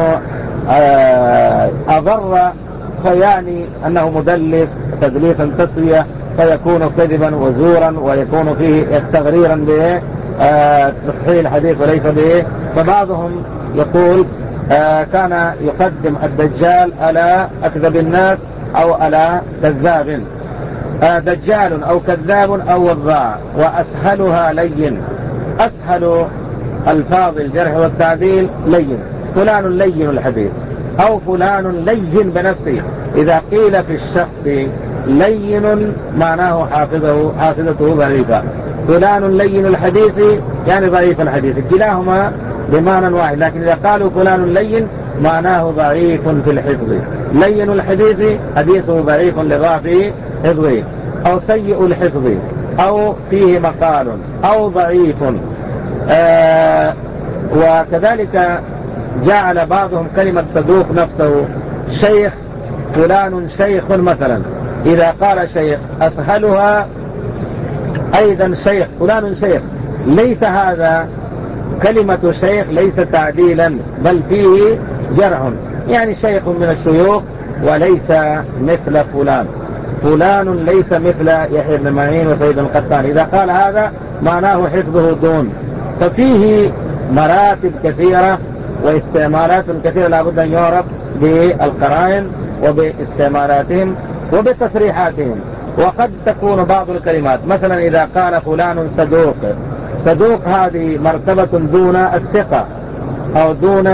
[SPEAKER 1] أضر فيعني أنه مدلس تدليسا تسوية فيكون كذبا وزورا ويكون فيه تغريرا بتصحيح الحديث وليس به. فبعضهم يقول كان يقدم الدجال على أكذب الناس أو على كذاب. دجال أو كذاب أو وضاع. وأسهلها لين، أسهل ألفاظ الجرح والتعديل لين. فلان لين الحديث أو فلان لين بنفسه. إذا قيل في الشخص لين معناه حافظه حافظته ضعيفة. فلان لين الحديث يعني ضعيف الحديث، كلاهما بمعنى واحد. لكن إذا قالوا فلان لين معناه ضعيف في الحفظ. لين الحديث حديثه ضعيف لضعف حفظه، أو سيء الحفظ، أو فيه مقال، أو ضعيف. آه وكذلك جعل بعضهم كلمة صدوق نفسه شيخ، فلان شيخ مثلا، إذا قال شيخ أسهلها أيضا شيخ، فلان شيخ، ليس هذا كلمة شيخ ليس تعديلا، بل فيه جرح، يعني شيخ من الشيوخ وليس مثل فلان، فلان ليس مثل يحيى بن معين وسيد القطان، إذا قال هذا معناه حفظه دون. ففيه مراتب كثيرة واستعمالات كثيرة لابد أن يعرف بالقرائن وباستعمالاتهم وبتصريحاتهم. وقد تكون بعض الكلمات مثلا إذا قال فلان صدوق، صدوق هذه مرتبة دون الثقة أو دون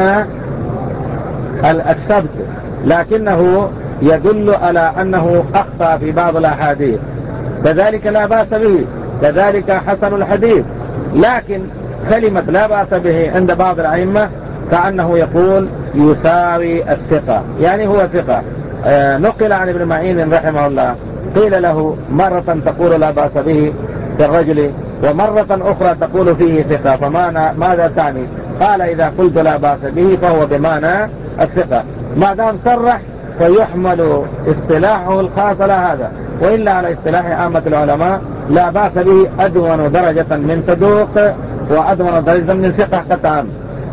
[SPEAKER 1] الثبت، لكنه يدل على أنه أخطأ في بعض الأحاديث، كذلك لا بأس به، كذلك حسن الحديث. لكن كلمة لا بأس به عند بعض الأئمة كأنه يقول يساوي الثقة، يعني هو ثقة. آه نقل عن ابن معين رحمه الله قيل له مرة تقول لا بأس به في الرجل ومرة أخرى تقول فيه ثقة، فماذا تعني؟ قال إذا قلت لا بأس به فهو بمعنى الثقة، ما دام صرح فيحمل اصطلاحه الخاص على هذا، وإلا على اصطلاح عامة العلماء لا بأس به أدون درجة من صدوق وأدون درجة من ثقة قطعا.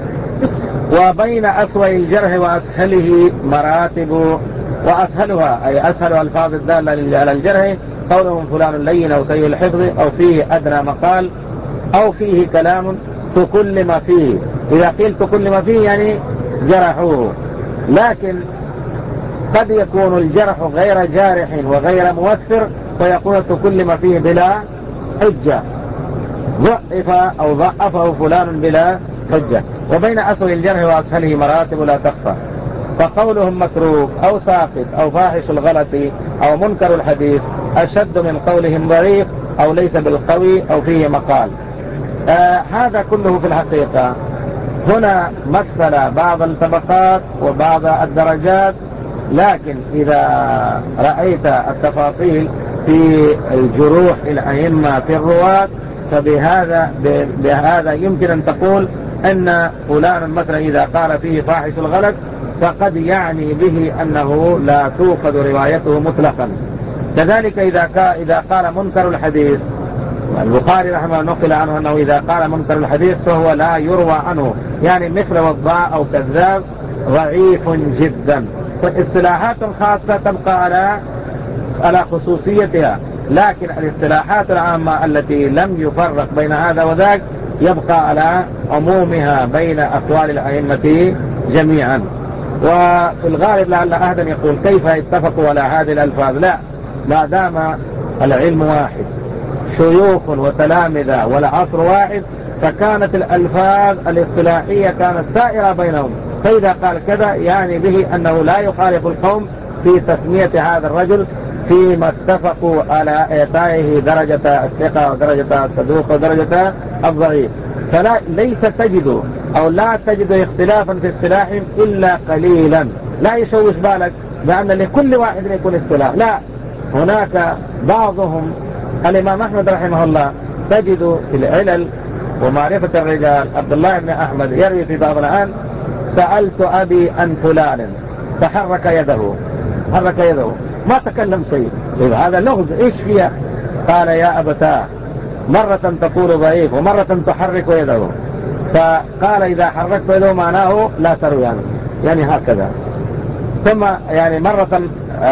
[SPEAKER 1] وبين أسوأ الجرح وأسهله مراتب، وأسهلها أي أسهل ألفاظ الدالة على الجرح قولهم فلان لين أو سيء الحفظ أو فيه أدنى مقال أو فيه كلام تكلم فيه. إذا قيل تكلم فيه يعني جرحوه، لكن قد يكون الجرح غير جارح وغير مؤثر فيكون تكلم فيه بلا حجة، ضعف أو ضعفه فلان بلا حجة. وبين أسوأ الجرح وأسهله مراتب لا تخفى، فقولهم متروك أو ساقط أو فاحش الغلط أو منكر الحديث أشد من قولهم ضعيف أو ليس بالقوي أو فيه مقال. آه هذا كله في الحقيقة هنا مثل بعض الطبقات وبعض الدرجات، لكن إذا رأيت التفاصيل في الجروح الأئمة في الرواة فبهذا بهذا يمكن أن تقول أن فلان مثلا إذا قال فيه فاحش الغلط فقد يعني به أنه لا توخذ روايته مطلقا. كذلك إذا إذا قال منكر الحديث، البخاري رحمه الله نقل عنه أنه إذا قال منكر الحديث فهو لا يروى عنه، يعني مثل وضاع أو كذاب ضعيف جدا. فالاصطلاحات الخاصة تبقى على على خصوصيتها، لكن الاصطلاحات العامة التي لم يفرق بين هذا وذاك يبقى على عمومها بين أقوال الأئمة جميعا. وفي الغالب لعل أحدا يقول كيف اتفقوا على هذه الألفاظ؟ لا، ما دام العلم واحد، شيوخ وتلامذة والعصر واحد، فكانت الألفاظ الاصطلاحية كانت سائرة بينهم، فإذا قال كذا يعني به أنه لا يخالف القوم في تسمية هذا الرجل فيما اتفقوا على إعطائه درجة الثقة ودرجة الصدوق ودرجة الضعيف. فلا ليس تجد أو لا تجد اختلافا في اصطلاحهم إلا قليلا، لا يشوش بالك بأن لكل واحد يكون اصطلاح، لا، هناك بعضهم الإمام أحمد رحمه الله تجد في العلل ومعرفة الرجال عبد الله بن أحمد يروي في بعض الآن سألت أبي عن فلان فحرك يده، حرك يده ما تكلم شيء، هذا لغز إيش فيها؟ قال يا أبتاه مرة تقول ضعيف ومرة تحرك يده، فقال إذا حركت يده معناه لا تروي عنه، يعني هكذا. ثم يعني مرة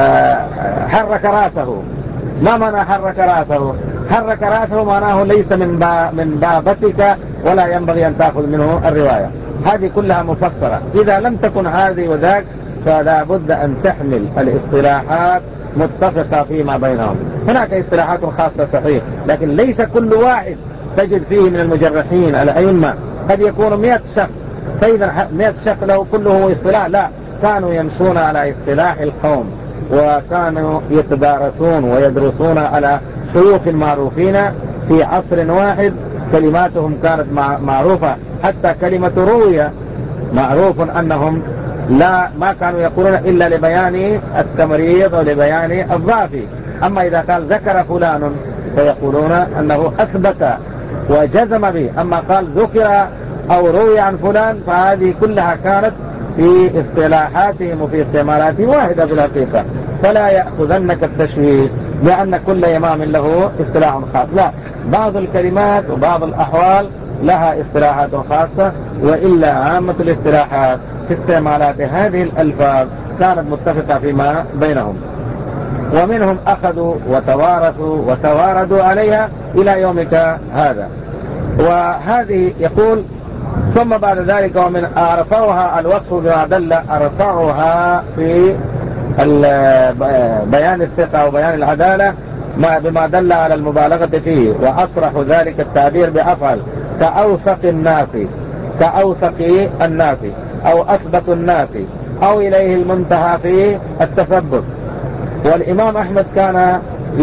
[SPEAKER 1] حرك رأسه، ما معنى حرك رأسه؟ حرك رأسه معناه ليس من با من بابتك ولا ينبغي أن تأخذ منه الرواية. هذه كلها مفسرة، إذا لم تكن هذه وذاك فلا بد أن تحمل الاصطلاحات متفقة فيما بينهم. هناك اصطلاحات خاصة صحيح، لكن ليس كل واحد تجد فيه من المجرحين الأئمة قد يكون مئة شخص، فإذا مئة شخص له كله اصطلاح، لا، كانوا يمشون على اصطلاح القوم وكانوا يتدارسون ويدرسون على شيوخ معروفين في عصر واحد، كلماتهم كانت معروفة، حتى كلمة روية معروف أنهم لا ما كانوا يقولون إلا لبيان التمريض ولبيان الضعف. أما إذا قال ذكر فلان فيقولون أنه أثبت وجزم به، أما قال ذكر أو روي عن فلان، فهذه كلها كانت في اصطلاحاتهم وفي استعمالاتهم واحدة في الحقيقة. فلا يأخذنك التشويش بأن كل إمام له اصطلاح خاص، لا، بعض الكلمات وبعض الأحوال لها اصطلاحات خاصة، وإلا عامة الاصطلاحات في استعمالات هذه الألفاظ كانت متفقة فيما بينهم، ومنهم أخذوا وتوارثوا وتواردوا عليها إلى يومك هذا. وهذه يقول ثم بعد ذلك ومن أرفعها الوصف بما دل أرفعها في بيان الثقة وبيان العدالة ما بما دل على المبالغة فيه، وأصرح ذلك التعبير بأفعل كأوثق الناس، كأوثق الناس أو أثبت الناس، أو إليه المنتهى في التثبت. والإمام أحمد كان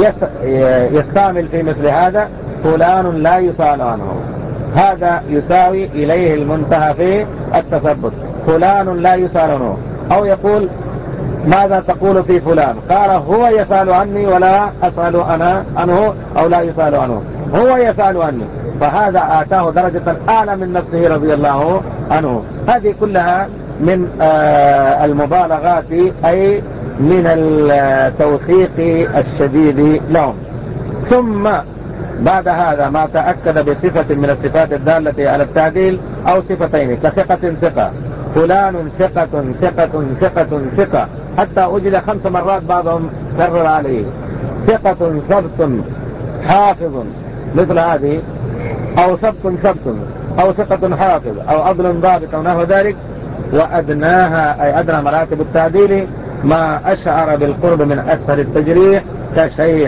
[SPEAKER 1] يستعمل في مثل هذا فلان لا يسأل عنه، هذا يساوي إليه المنتهى في التثبت، فلان لا يسأل عنه. أو يقول ماذا تقول في فلان؟ قال هو يسأل عني ولا أسأل أنا عنه، أو لا يسأل عنه، هو يسأل عني، فهذا آتاه درجة أعلى من نفسه رضي الله عنه. هذه كلها من آه المبالغات، أي من التوثيق الشديد لهم. ثم بعد هذا ما تأكد بصفة من الصفات الدالة على التعديل أو صفتين كثقة ثقة، فلان ثقة ثقة ثقة ثقة، حتى وجد خمس مرات بعضهم كرر عليه، ثقة ثبت حافظ مثل هذه، أو ثبت ثبت، أو ثقة حافظ، أو عدل ضابط أو نحو ذلك. وأدناها أي أدنى مراتب التعديل ما أشعر بالقرب من أسفل التجريح كشيخ،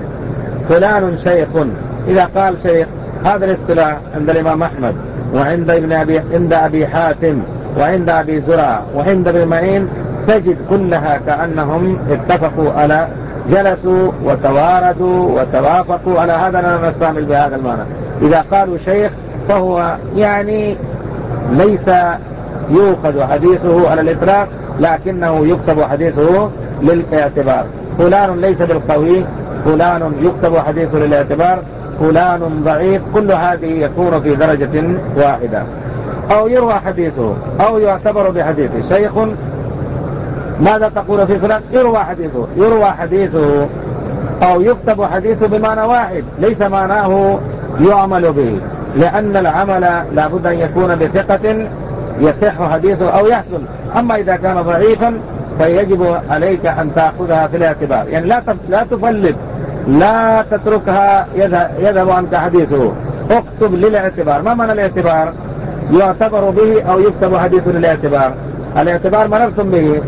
[SPEAKER 1] فلان شيخ. إذا قال شيخ، هذا الاصطلاح عند الإمام أحمد وعند ابن أبي عند أبي حاتم وعند أبي زرع وعند ابن معين، تجد كلها كأنهم اتفقوا على جلسوا وتواردوا وتوافقوا على هذا. أنا نستعمل بهذا المعنى. إذا قالوا شيخ فهو يعني ليس يؤخذ حديثه على الإطلاق، لكنه يكتب حديثه للاعتبار. فلان ليس بالقوي، فلان يكتب حديثه للاعتبار، فلان ضعيف، كل هذه يكون في درجة واحدة. أو يروى حديثه أو يعتبر بحديثه. شيخ ماذا تقول في فلان؟ يروى حديثه يروى حديثه أو يكتب حديثه بمعنى واحد، ليس معناه يعمل به، لأن العمل لابد أن يكون بثقة يصح حديثه أو يحصل. أما إذا كان ضعيفا فيجب عليك أن تأخذها في الاعتبار، يعني لا لا تفلت، لا تتركها يذهب عنك حديثه، اكتب للاعتبار. ما معنى الاعتبار؟ يعتبر به أو يكتب حديثه للاعتبار. الاعتبار ما نرسم به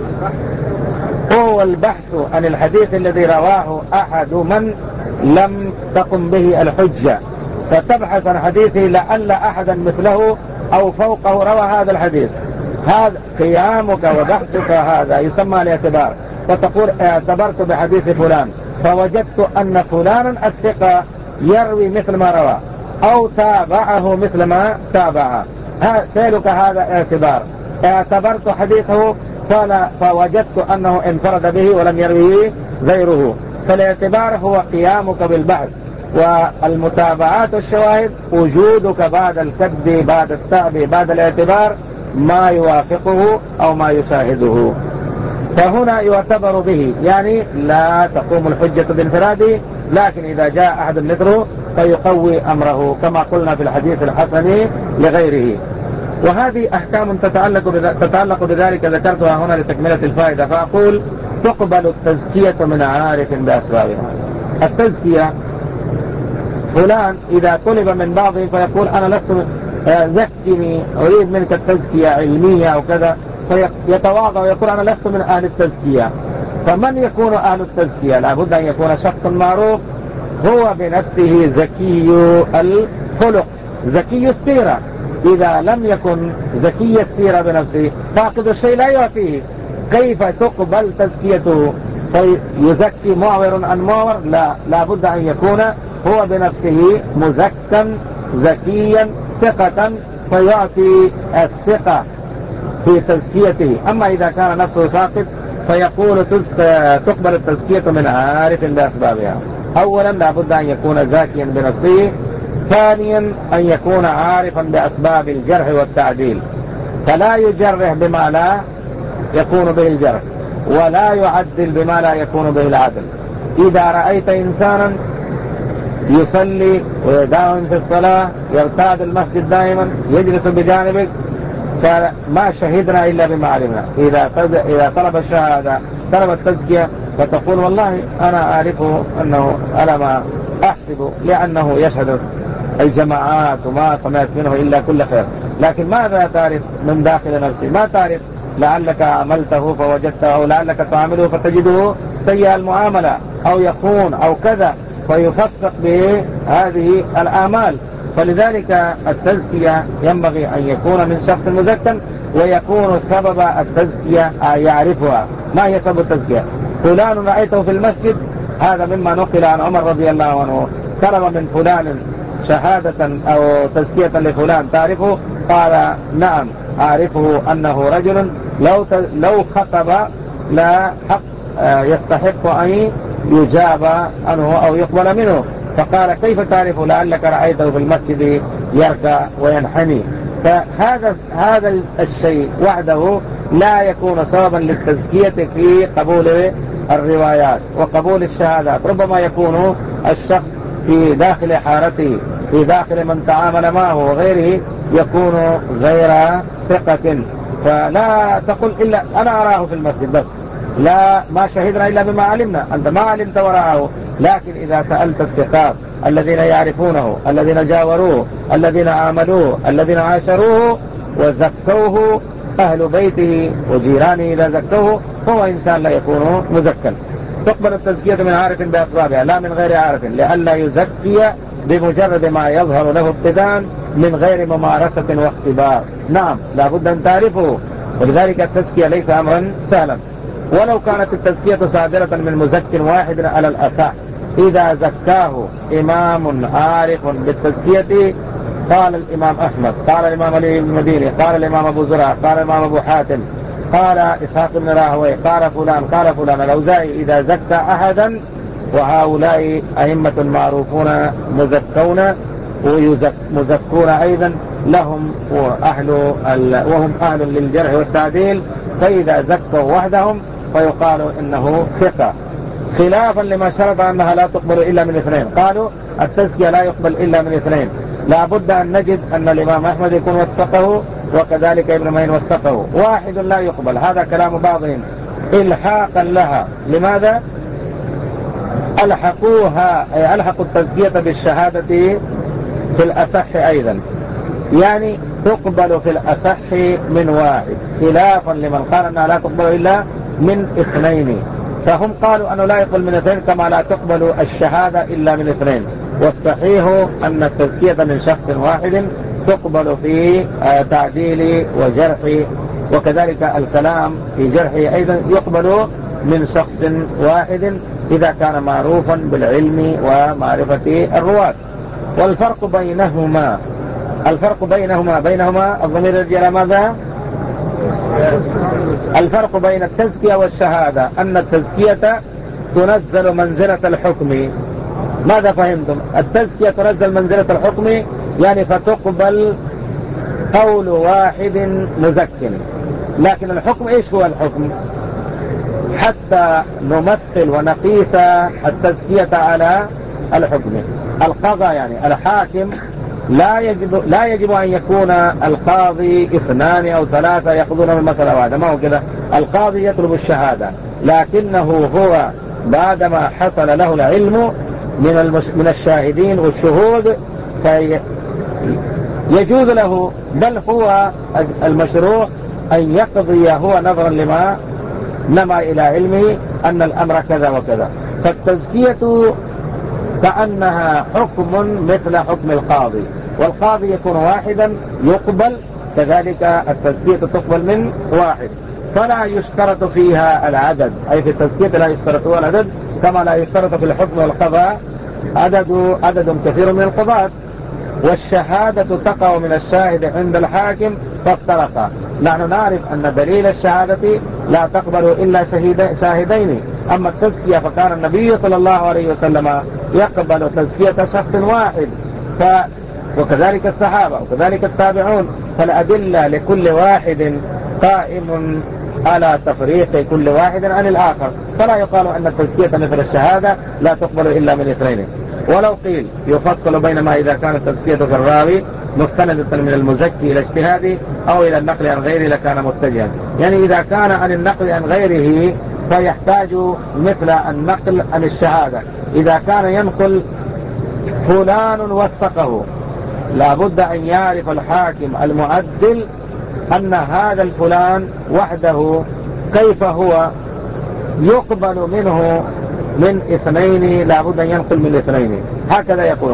[SPEAKER 1] هو البحث عن الحديث الذي رواه أحد من لم تقم به الحجة، فتبحث عن حديثه لعل أحدا مثله أو فوقه روى هذا الحديث. هذا قيامك وبحثك هذا يسمى الاعتبار. فتقول اعتبرت بحديث فلان فوجدت أن فلانا الثقة يروي مثل ما روى أو تابعه مثل ما تابعه، سيلك هذا اعتبار. اعتبرت حديثه فوجدت أنه انفرد به ولم يرويه غيره. فالاعتبار هو قيامك بالبحث، والمتابعات والشواهد وجودك بعد الكذب بعد التعب بعد الاعتبار ما يوافقه أو ما يشاهده. فهنا يعتبر به، يعني لا تقوم الحجة بانفراده، لكن إذا جاء أحد مثله فيقوي أمره كما قلنا في الحديث الحسن لغيره. وهذه أحكام تتعلق تتعلق بذلك ذكرتها هنا لتكملة الفائدة. فأقول تقبل التزكية من عارف بأسبابها. التزكية فلان إذا طلب من بعضه فيقول أنا لست زكني أريد منك التزكية علمية أو كذا، فيتواضع ويقول أنا لست من أهل التزكية. فمن يكون أهل التزكية؟ لابد أن يكون شخص معروف هو بنفسه زكي الخلق زكي السيرة. إذا لم يكن زكي السيرة بنفسه فاقد الشيء لا يعطيه، كيف تقبل تزكيته؟ فيزكي معور عن معور؟ لا، لابد أن يكون هو بنفسه مزكا زكيا ثقة فيعطي الثقة في تزكيته. أما إذا كان نفسه ساقط فيقول تقبل التزكية من عارف بأسبابها. أولا لابد أن يكون زاكيا بنفسه ثانيا أن يكون عارفا بأسباب الجرح والتعديل، فلا يجرح بما لا يكون به الجرح، ولا يعدل بما لا يكون به العدل. إذا رأيت إنسانا يصلي ويداوم في الصلاة، يرتاد المسجد دائما، يجلس بجانبك، فما شهدنا إلا بما علمنا. إذا إذا طلب الشهادة، طلب التزكية، فتقول والله أنا أعرفه أنه أنا ما أحسب، لأنه يشهد الجماعات وما سمعت منه إلا كل خير. لكن ماذا تعرف من داخل نفسه؟ ما تعرف، لعلك عملته فوجدته، أو لعلك تعامله فتجده سيء المعاملة، أو يخون أو كذا، فيفسق بهذه الآمال. فلذلك التزكية ينبغي أن يكون من شخص مزكى، ويكون سبب التزكية يعرفها. ما هي سبب التزكية؟ فلان رأيته في المسجد، هذا مما نقل عن عمر رضي الله عنه، طلب من فلان شهادة أو تزكية لفلان، تعرفه؟ قال نعم أعرفه، أنه رجل لو لو خطب لا حق يستحق أن يجاب عنه أو يقبل منه. فقال كيف تعرف؟ لعلك رأيته في المسجد يركع وينحني. فهذا هذا الشيء وحده لا يكون سببا للتزكية في قبول الروايات وقبول الشهادات. ربما يكون الشخص في داخل حالته، في داخل من تعامل معه وغيره، يكون غير ثقة. فلا تقل إلا أنا أراه في المسجد بس، لا، ما شهدنا إلا بما علمنا. أنت ما علمت وراءه. لكن إذا سألت الثقات الذين يعرفونه، الذين جاوروه، الذين عاملوه، الذين عاشروه وزكوه، أهل بيته وجيرانه إذا زكوه، هو إنسان لا يكون مزكا. تقبل التزكية من عارف بأسبابها لا من غير عارف، لئلا يزكي بمجرد ما يظهر له ابتداء من غير ممارسة واختبار. نعم لابد أن تعرفه. ولذلك التزكية ليس أمرا سهلا. ولو كانت التزكية صادرة من مزك واحد على الأصح، إذا زكاه إمام عارف بالتزكية، قال الإمام أحمد، قال الإمام علي بن المديني، قال الإمام أبو زرع، قال الإمام أبو حاتم، قال إسحاق بن راهويه، قال فلان، قال فلان الأوزاعي، إذا زكى أحدا، وهؤلاء أئمة معروفون مزكون ومزكون أيضا، لهم أهل وهم أهل للجرح والتعديل، فإذا زكوا وحدهم فيقال إنه ثقة، خلافا لما شرط أنها لا تقبل إلا من اثنين. قالوا التزكية لا يقبل إلا من اثنين، لا بد أن نجد أن الإمام أحمد يكون وثقه، وكذلك ابن معين وثقه. واحد لا يقبل، هذا كلام بعضهم إلحاقا لها. لماذا؟ ألحقوها، أي ألحقوا التزكية بالشهادة في الأصح أيضا، يعني تقبل في الأصح من واحد، خلافا لمن قال أنها لا تقبل إلا من اثنين. فهم قالوا أنه لا يقبل من اثنين، كما لا تقبل الشهادة إلا من اثنين. والصحيح أن التزكية من شخص واحد تقبل في تعديل وجرح، وكذلك الكلام في جرحه أيضا يقبل من شخص واحد إذا كان معروفا بالعلم ومعرفة الرواة. والفرق بينهما الفرق بينهما بينهما الضمير يرجع إلى ماذا؟ الفرق بين التزكية والشهادة أن التزكية تنزل منزلة الحكم. ماذا فهمتم؟ التزكية تنزل منزلة الحكم، يعني فتقبل قول واحد مزكٍ. لكن الحكم ايش هو الحكم؟ حتى نمثل ونقيس التزكية على الحكم. القضاء يعني الحاكم لا يجب لا يجب أن يكون القاضي اثنان أو ثلاثة يقضون المسألة واحدة، ما هو كذا. القاضي يطلب الشهادة، لكنه هو بعدما حصل له العلم من المش... من الشاهدين والشهود فيجوز له، بل هو المشروع أن يقضي هو نظرا لما نما إلى علمه أن الأمر كذا وكذا. فالتزكية كأنها حكم مثل حكم القاضي، والقاضي يكون واحدا يقبل، كذلك التزكية تقبل من واحد، فلا يشترط فيها العدد. أي في التزكية لا يشترط فيها العدد، كما لا يشترط في الحكم والقضاء عدد عدد كثير من القضاء. والشهادة تقع من الشاهد عند الحاكم فافترقا. نحن نعرف أن دليل الشهادة لا تقبل إلا شاهدين. أما التزكية فكان النبي صلى الله عليه وسلم يقبل تزكية شخص واحد، وكذلك الصحابة وكذلك التابعون، فالأدلة لكل واحد قائم على تفريق كل واحد عن الآخر، فلا يقال أن التزكية مثل الشهادة لا تقبل إلا من اثنين. ولو قيل يفصل بينما إذا كانت التزكية في الراوي مستندة من المزكي إلى اجتهاده أو إلى النقل عن غيره لكان متجها. يعني إذا كان عن النقل عن غيره فيحتاج مثل النقل عن الشهادة. إذا كان ينقل فلان وثقه لابد أن يعرف الحاكم المعدل أن هذا الفلان وحده كيف هو يقبل منه من اثنين، لابد أن ينقل من اثنين، هكذا يقول.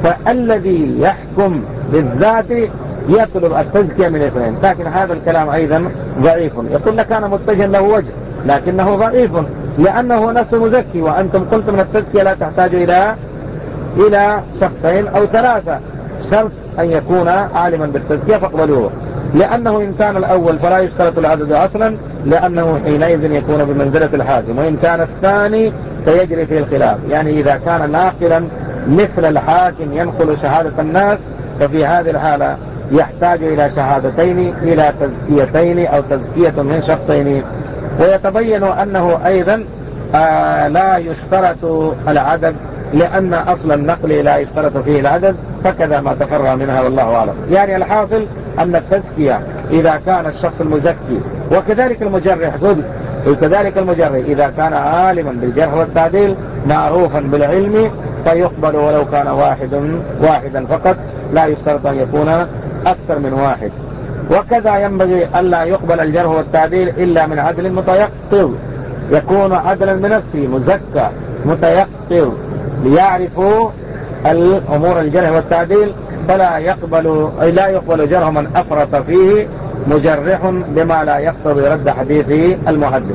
[SPEAKER 1] فالذي يحكم بالذات يطلب التزكية من اثنين، لكن هذا الكلام أيضا ضعيف. يقول لك أنا متجه له وجه لكنه ضعيف لأنه نفس مزكي، وأنتم قلتم من التزكية لا تحتاج إلى إلى شخصين أو ثلاثة، شرط أن يكون عالما بالتزكية فاقبلوه، لأنه إن كان الأول فلا يشترط العدد أصلا لأنه حينئذ يكون بمنزلة الحاكم، وإن كان الثاني فيجري فيه الخلاف. يعني إذا كان ناقلا مثل الحاكم ينقل شهادة الناس ففي هذه الحالة يحتاج إلى شهادتين إلى تزكيتين أو تزكية من شخصين. ويتبين أنه أيضا آه لا يشترط العدد لأن أصل النقل لا يشترط فيه العدد، فكذا ما تفرع منها والله أعلم. يعني الحاصل أن التزكية إذا كان الشخص المزكي وكذلك المجرح ذل وكذلك المجرح إذا كان عالما بالجرح والتعديل معروفا بالعلم فيقبل ولو كان واحد واحدا فقط، لا يشترط أن يكون أكثر من واحد. وكذا ينبغي ألا يقبل الجرح والتعديل إلا من عدل متيقظ، يكون عدلا بنفسه مزكى متيقظ ليعرفوا الأمور الجرح والتعديل، فلا يقبل أي لا يقبل جرح من أفرط فيه مجرح بما لا يقتضي رد حديث المحدث،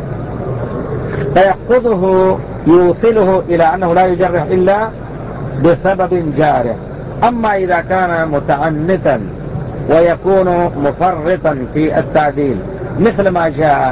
[SPEAKER 1] فيحفظه يوصله إلى أنه لا يجرح إلا بسبب جارح. أما إذا كان متعنتا ويكون مفرطا في التعديل مثل ما جاء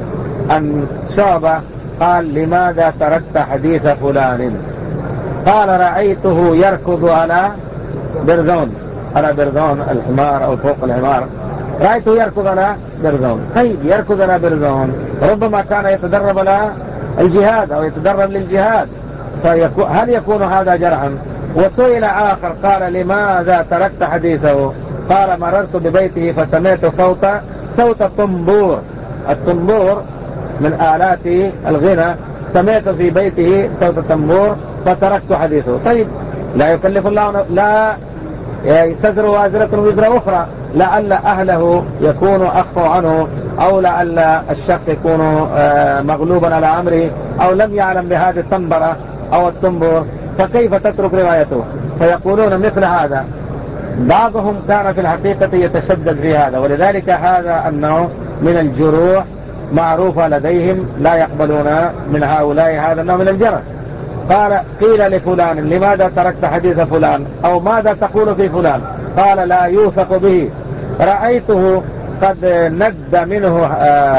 [SPEAKER 1] أن شعبة قال لماذا تركت حديث فلان، قال رأيته يركض على برذون، على برذون الحمار أو فوق الحمار، رأيته يركض على برذون. طيب يركض على برذون ربما كان يتدرب على الجهاد أو يتدرب للجهاد، فهل يكون هذا جرحا؟ وسئل آخر قال لماذا تركت حديثه، قال مررت ببيته فسمعت صوت صوت الطنبور، الطنبور من آلات الغنى، سمعت في بيته صوت الطنبور فتركت حديثه. طيب لا يكلف الله، لا يستزر وازرة وزر أخرى، لعل أهله يكونوا أخفوا عنه أو لعل الشخص يكون مغلوبا على أمره أو لم يعلم بهذه الطنبرة أو الطنبور، فكيف تترك روايته؟ فيقولون مثل هذا. بعضهم كان في الحقيقة يتشدد في هذا، ولذلك هذا النوع من الجروح معروفة لديهم، لا يقبلون من هؤلاء هذا النوع من الجرح. قال قيل لفلان لماذا تركت حديث فلان أو ماذا تقول في فلان، قال لا يوثق به، رأيته قد ند منه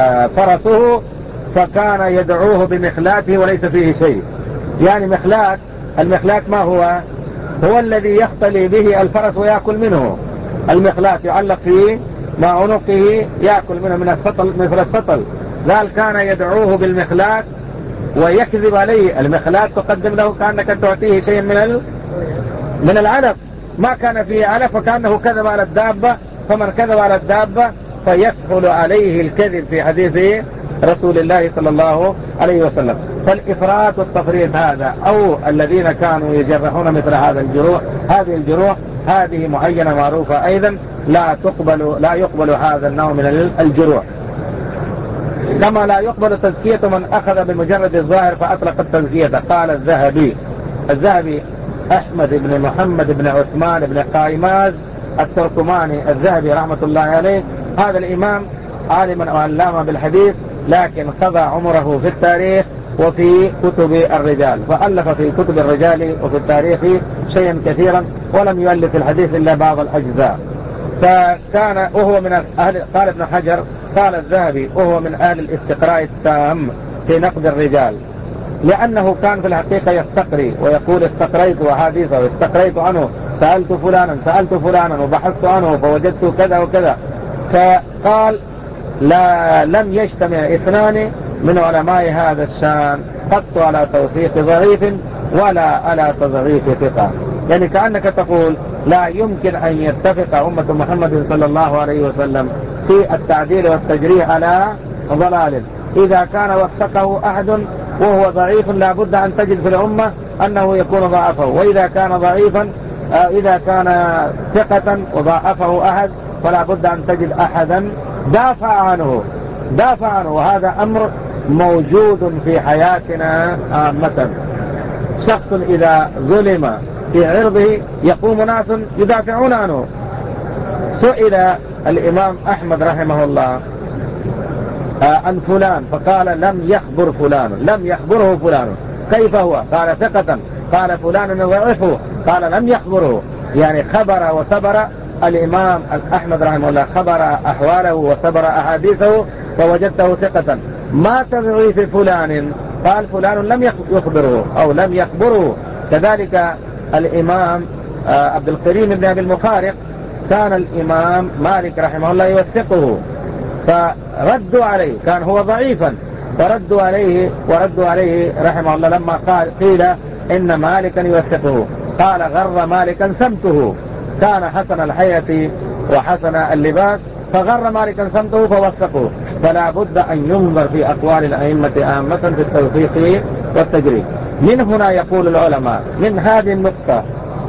[SPEAKER 1] فرسه فكان يدعوه بمخلاته وليس فيه شيء. يعني مخلات، المخلات ما هو؟ هو الذي يختلي به الفرس ويأكل منه، المخلات يعلق فيه مع عنقه يأكل منه من السطل مثل السطل، قال كان يدعوه بالمخلات ويكذب عليه. المخلات تقدم له كأنك تعطيه شيء من ال... من العلف، ما كان فيه علف فكأنه كذب على الدابة، فمن كذب على الدابة فيسهل عليه الكذب في حديث رسول الله صلى الله عليه وسلم. فالإفراط والتفريط هذا أو الذين كانوا يجرحون مثل هذا الجروح، هذه الجروح هذه معينة معروفة أيضا لا تقبل لا يقبل هذا النوع من الجروح. كما لا يقبل تزكية من أخذ بمجرد الظاهر فأطلق التزكية. قال الذهبي الذهبي أحمد بن محمد بن عثمان بن قايماز التركماني الذهبي رحمة الله عليه، هذا الإمام عالما وعلامة بالحديث، لكن قضى عمره في التاريخ وفي كتب الرجال، فألف في كتب الرجال وفي التاريخ شيئا كثيرا، ولم يؤلف الحديث إلا بعض الأجزاء. فكان وهو من أهل، قال ابن حجر قال الذهبي وهو من أهل الاستقراء التام في نقد الرجال، لأنه كان في الحقيقة يستقري ويقول استقريت أحاديثه واستقريت عنه سألت فلانا سألت فلانا وبحثت عنه فوجدت كذا وكذا. فقال لا لم يجتمع اثنان من علماء هذا الشان قط على توثيق ضعيف ولا على تضعيف ثقة. يعني كأنك تقول لا يمكن أن يتفق أمة محمد صلى الله عليه وسلم في التعديل والتجريح على ضلال. إذا كان وثقه أحد وهو ضعيف لا بد أن تجد في الأمة أنه يكون ضعفه، وإذا كان ضعيفا إذا كان ثقة وضعفه أحد فلا بد أن تجد أحدا دافع عنه دافع عنه وهذا أمر موجود في حياتنا عامة. شخص إذا ظلم في عرضه يقوم ناس يدافعون عنه. سئل الإمام أحمد رحمه الله عن فلان فقال لم يخبر فلان لم يخبره فلان. كيف هو؟ قال ثقة. قال فلان ضعفه. قال لم يخبره، يعني خبر وسبر. الإمام أحمد رحمه الله خبر أحواله وسبر أحاديثه فوجدته ثقة. ما تضعيف فلان؟ قال فلان لم يخبره أو لم يخبره. كذلك الإمام عبد الكريم بن أبي المخارق كان الإمام مالك رحمه الله يوثقه فردوا عليه، كان هو ضعيفا فردوا عليه وردوا عليه رحمه الله لما قال قيل إن مالكا يوثقه. قال غر مالكا سمته، كان حسن الحية وحسن اللباس فغر مالكا سمته فوثقه. فلا بد أن ينظر في أقوال الأئمة عامة في التوثيق والتجريد. من هنا يقول العلماء من هذه النقطة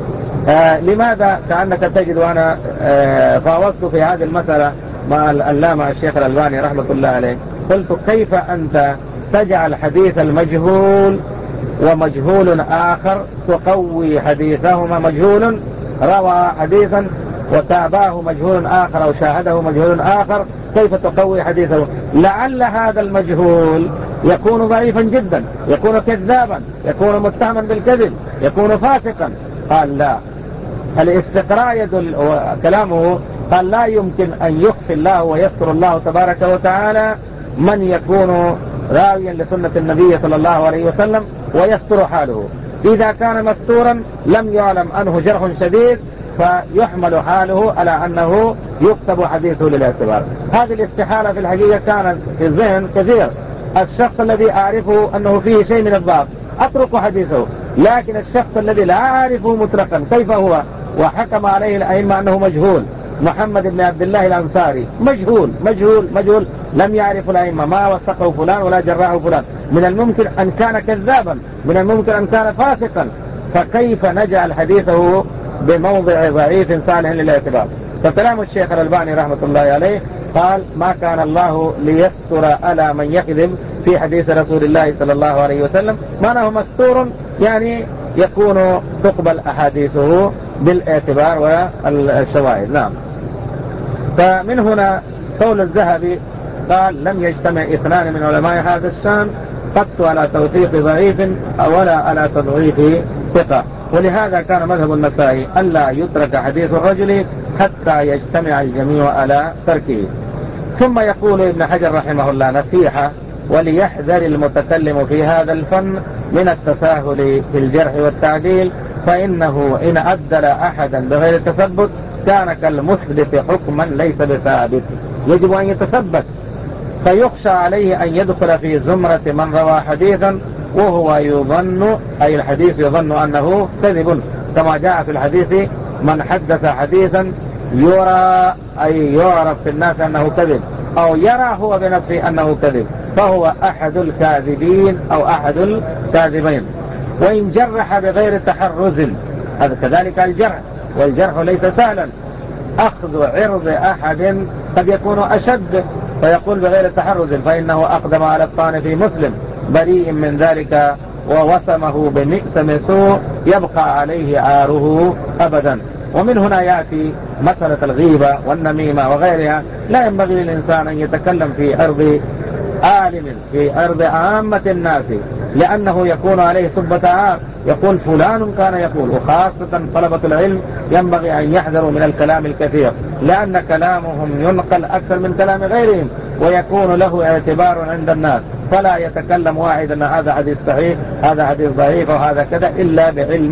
[SPEAKER 1] آه لماذا كأنك تجد وأنا آه فاوضت في هذه المسألة مع العلامة الشيخ الألباني رحمة الله عليه، قلت كيف أنت تجعل حديث المجهول ومجهول آخر تقوي حديثهما؟ مجهول روى حديثا وتابعه مجهول آخر أو شاهده مجهول آخر، كيف تقوي حديثه؟ لعل هذا المجهول يكون ضعيفا جدا، يكون كذابا، يكون متهما بالكذب، يكون فاسقا. قال لا، الاستقراء يدل كلامه. قال لا يمكن أن يخفي الله ويستر الله تبارك وتعالى من يكون راويا لسنة النبي صلى الله عليه وسلم ويستر حاله. إذا كان مستورا لم يعلم عنه جرح شديد فيحمل حاله على أنه يكتب حديثه للاعتبار. هذه الاستحالة في الحقيقة كانت في الذهن كثير. الشخص الذي أعرفه أنه فيه شيء من الضعف أترك حديثه، لكن الشخص الذي لا أعرفه مطلقا كيف هو وحكم عليه الأئمة أنه مجهول، محمد بن عبد الله الأنصاري مجهول مجهول مجهول لم يعرف الأئمة، ما وثقه فلان ولا جراه فلان، من الممكن أن كان كذابا، من الممكن أن كان فاسقا، فكيف نجعل حديثه بموضع ضعيف صالح للاعتبار؟ فكلام الشيخ الألباني رحمة الله عليه قال ما كان الله ليستر على من يكذب في حديث رسول الله صلى الله عليه وسلم، معناه مستور يعني يكون تقبل أحاديثه بالاعتبار والشواهد. نعم. فمن هنا قول الذهبي قال لم يجتمع اثنان من علماء هذا الشان قط على توثيق ضعيف ولا على تضعيف ثقة. ولهذا كان مذهب النسائي ألا يترك حديث الرجل حتى يجتمع الجميع على تركه. ثم يقول ابن حجر رحمه الله نصيحة وليحذر المتكلم في هذا الفن من التساهل في الجرح والتعديل، فإنه إن عدل أحدا بغير تثبت كان كالمثبت حكما ليس بثابت، يجب أن يتثبت، فيخشى عليه أن يدخل في زمرة من روى حديثا وهو يظن أي الحديث يظن أنه كذب، كما جاء في الحديث من حدث حديثا يرى أي يعرف في الناس أنه كذب أو يرى هو بنفسه أنه كذب فهو أحد الكاذبين أو أحد الكاذبين. وإن جرح بغير تحرز، هذا كذلك الجرح، والجرح ليس سهلا، أخذ عرض أحد قد يكون أشد، فيقول بغير تحرز فإنه أقدم على الطعن في مسلم بريء من ذلك ووسمه بمئسم سوء يبقى عليه عاره أبدا. ومن هنا يأتي مسألة الغيبة والنميمة وغيرها. لا ينبغي للإنسان أن يتكلم في أرض عالم في أرض عامة الناس، لأنه يكون عليه سبة عام، يقول فلان كان يقول. وخاصة طلبة العلم ينبغي أن يحذروا من الكلام الكثير، لأن كلامهم ينقل أكثر من كلام غيرهم ويكون له اعتبار عند الناس، فلا يتكلم واحد أن هذا حديث صحيح هذا حديث ضعيف وهذا كذا إلا بعلم.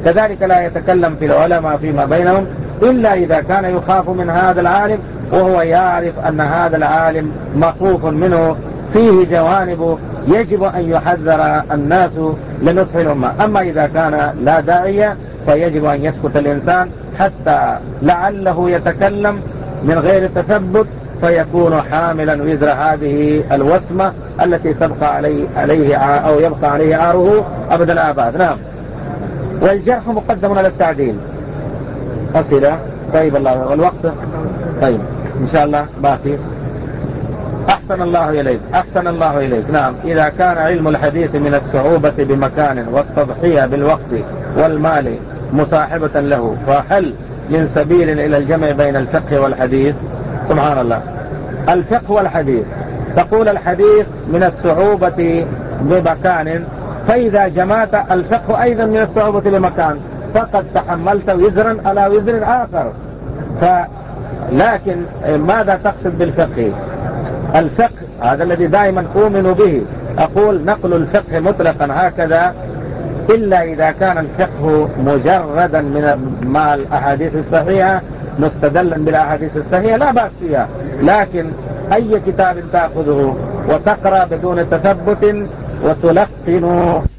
[SPEAKER 1] كذلك لا يتكلم في العلماء فيما بينهم إلا إذا كان يخاف من هذا العالم، وهو يعرف أن هذا العالم مخوف منه، فيه جوانب يجب أن يحذر الناس لنصح الأمة. أما إذا كان لا داعية فيجب أن يسكت الإنسان حتى لعله يتكلم من غير تثبت فيكون حاملا وزر هذه الوسمة التي تبقى عليه, عليه أو يبقى عليه عاره أبد الآباد. نعم. والجرح مقدم على التعديل. أسئلة؟ طيب الله والوقت. طيب إن شاء الله باقي. أحسن الله إليك أحسن الله إليك نعم. إذا كان علم الحديث من الصعوبة بمكان والتضحية بالوقت والمال مصاحبة له، فهل من سبيل إلى الجمع بين الفقه والحديث؟ سبحان الله. الفقه والحديث، تقول الحديث من الصعوبة بمكان، فإذا جمعت الفقه أيضا من الصعوبة بمكان فقد تحملت وزرا على وزر آخر. لكن ماذا تقصد بالفقه؟ الفقه هذا الذي دائما أؤمن به، أقول نقل الفقه مطلقا هكذا إلا إذا كان الفقه مجردا من مع الأحاديث الصحيحة مستدلا بالأحاديث الصحيحة لا بأس فيها، لكن أي كتاب تأخذه وتقرأ بدون تثبت وتلقن